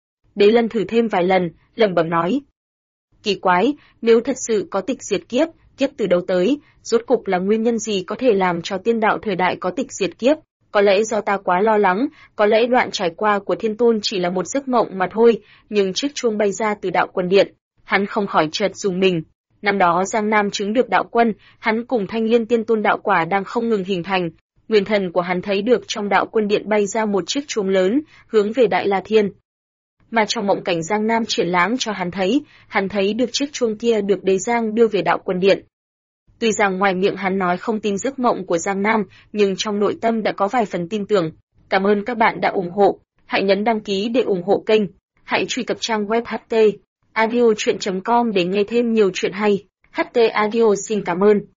Đế Lân thử thêm vài lần, lẩm bẩm nói. Kỳ quái, nếu thật sự có tịch diệt kiếp, kiếp từ đâu tới, rốt cục là nguyên nhân gì có thể làm cho tiên đạo thời đại có tịch diệt kiếp? Có lẽ do ta quá lo lắng, có lẽ đoạn trải qua của Thiên Tôn chỉ là một giấc mộng mà thôi, nhưng chiếc chuông bay ra từ đạo quân điện, hắn không khỏi chợt rùng mình. Năm đó Giang Nam chứng được đạo quân, hắn cùng Thanh Liên Tiên Tôn đạo quả đang không ngừng hình thành. Nguyên thần của hắn thấy được trong đạo quân điện bay ra một chiếc chuông lớn, hướng về Đại La Thiên. Mà trong mộng cảnh Giang Nam triển lãm cho hắn thấy được chiếc chuông kia được Đế Giang đưa về đạo quân điện. Tuy rằng ngoài miệng hắn nói không tin giấc mộng của Giang Nam, nhưng trong nội tâm đã có vài phần tin tưởng. Cảm ơn các bạn đã ủng hộ, hãy nhấn đăng ký để ủng hộ kênh, hãy truy cập trang web ht audio.com để nghe thêm nhiều chuyện hay. HT Audio xin cảm ơn.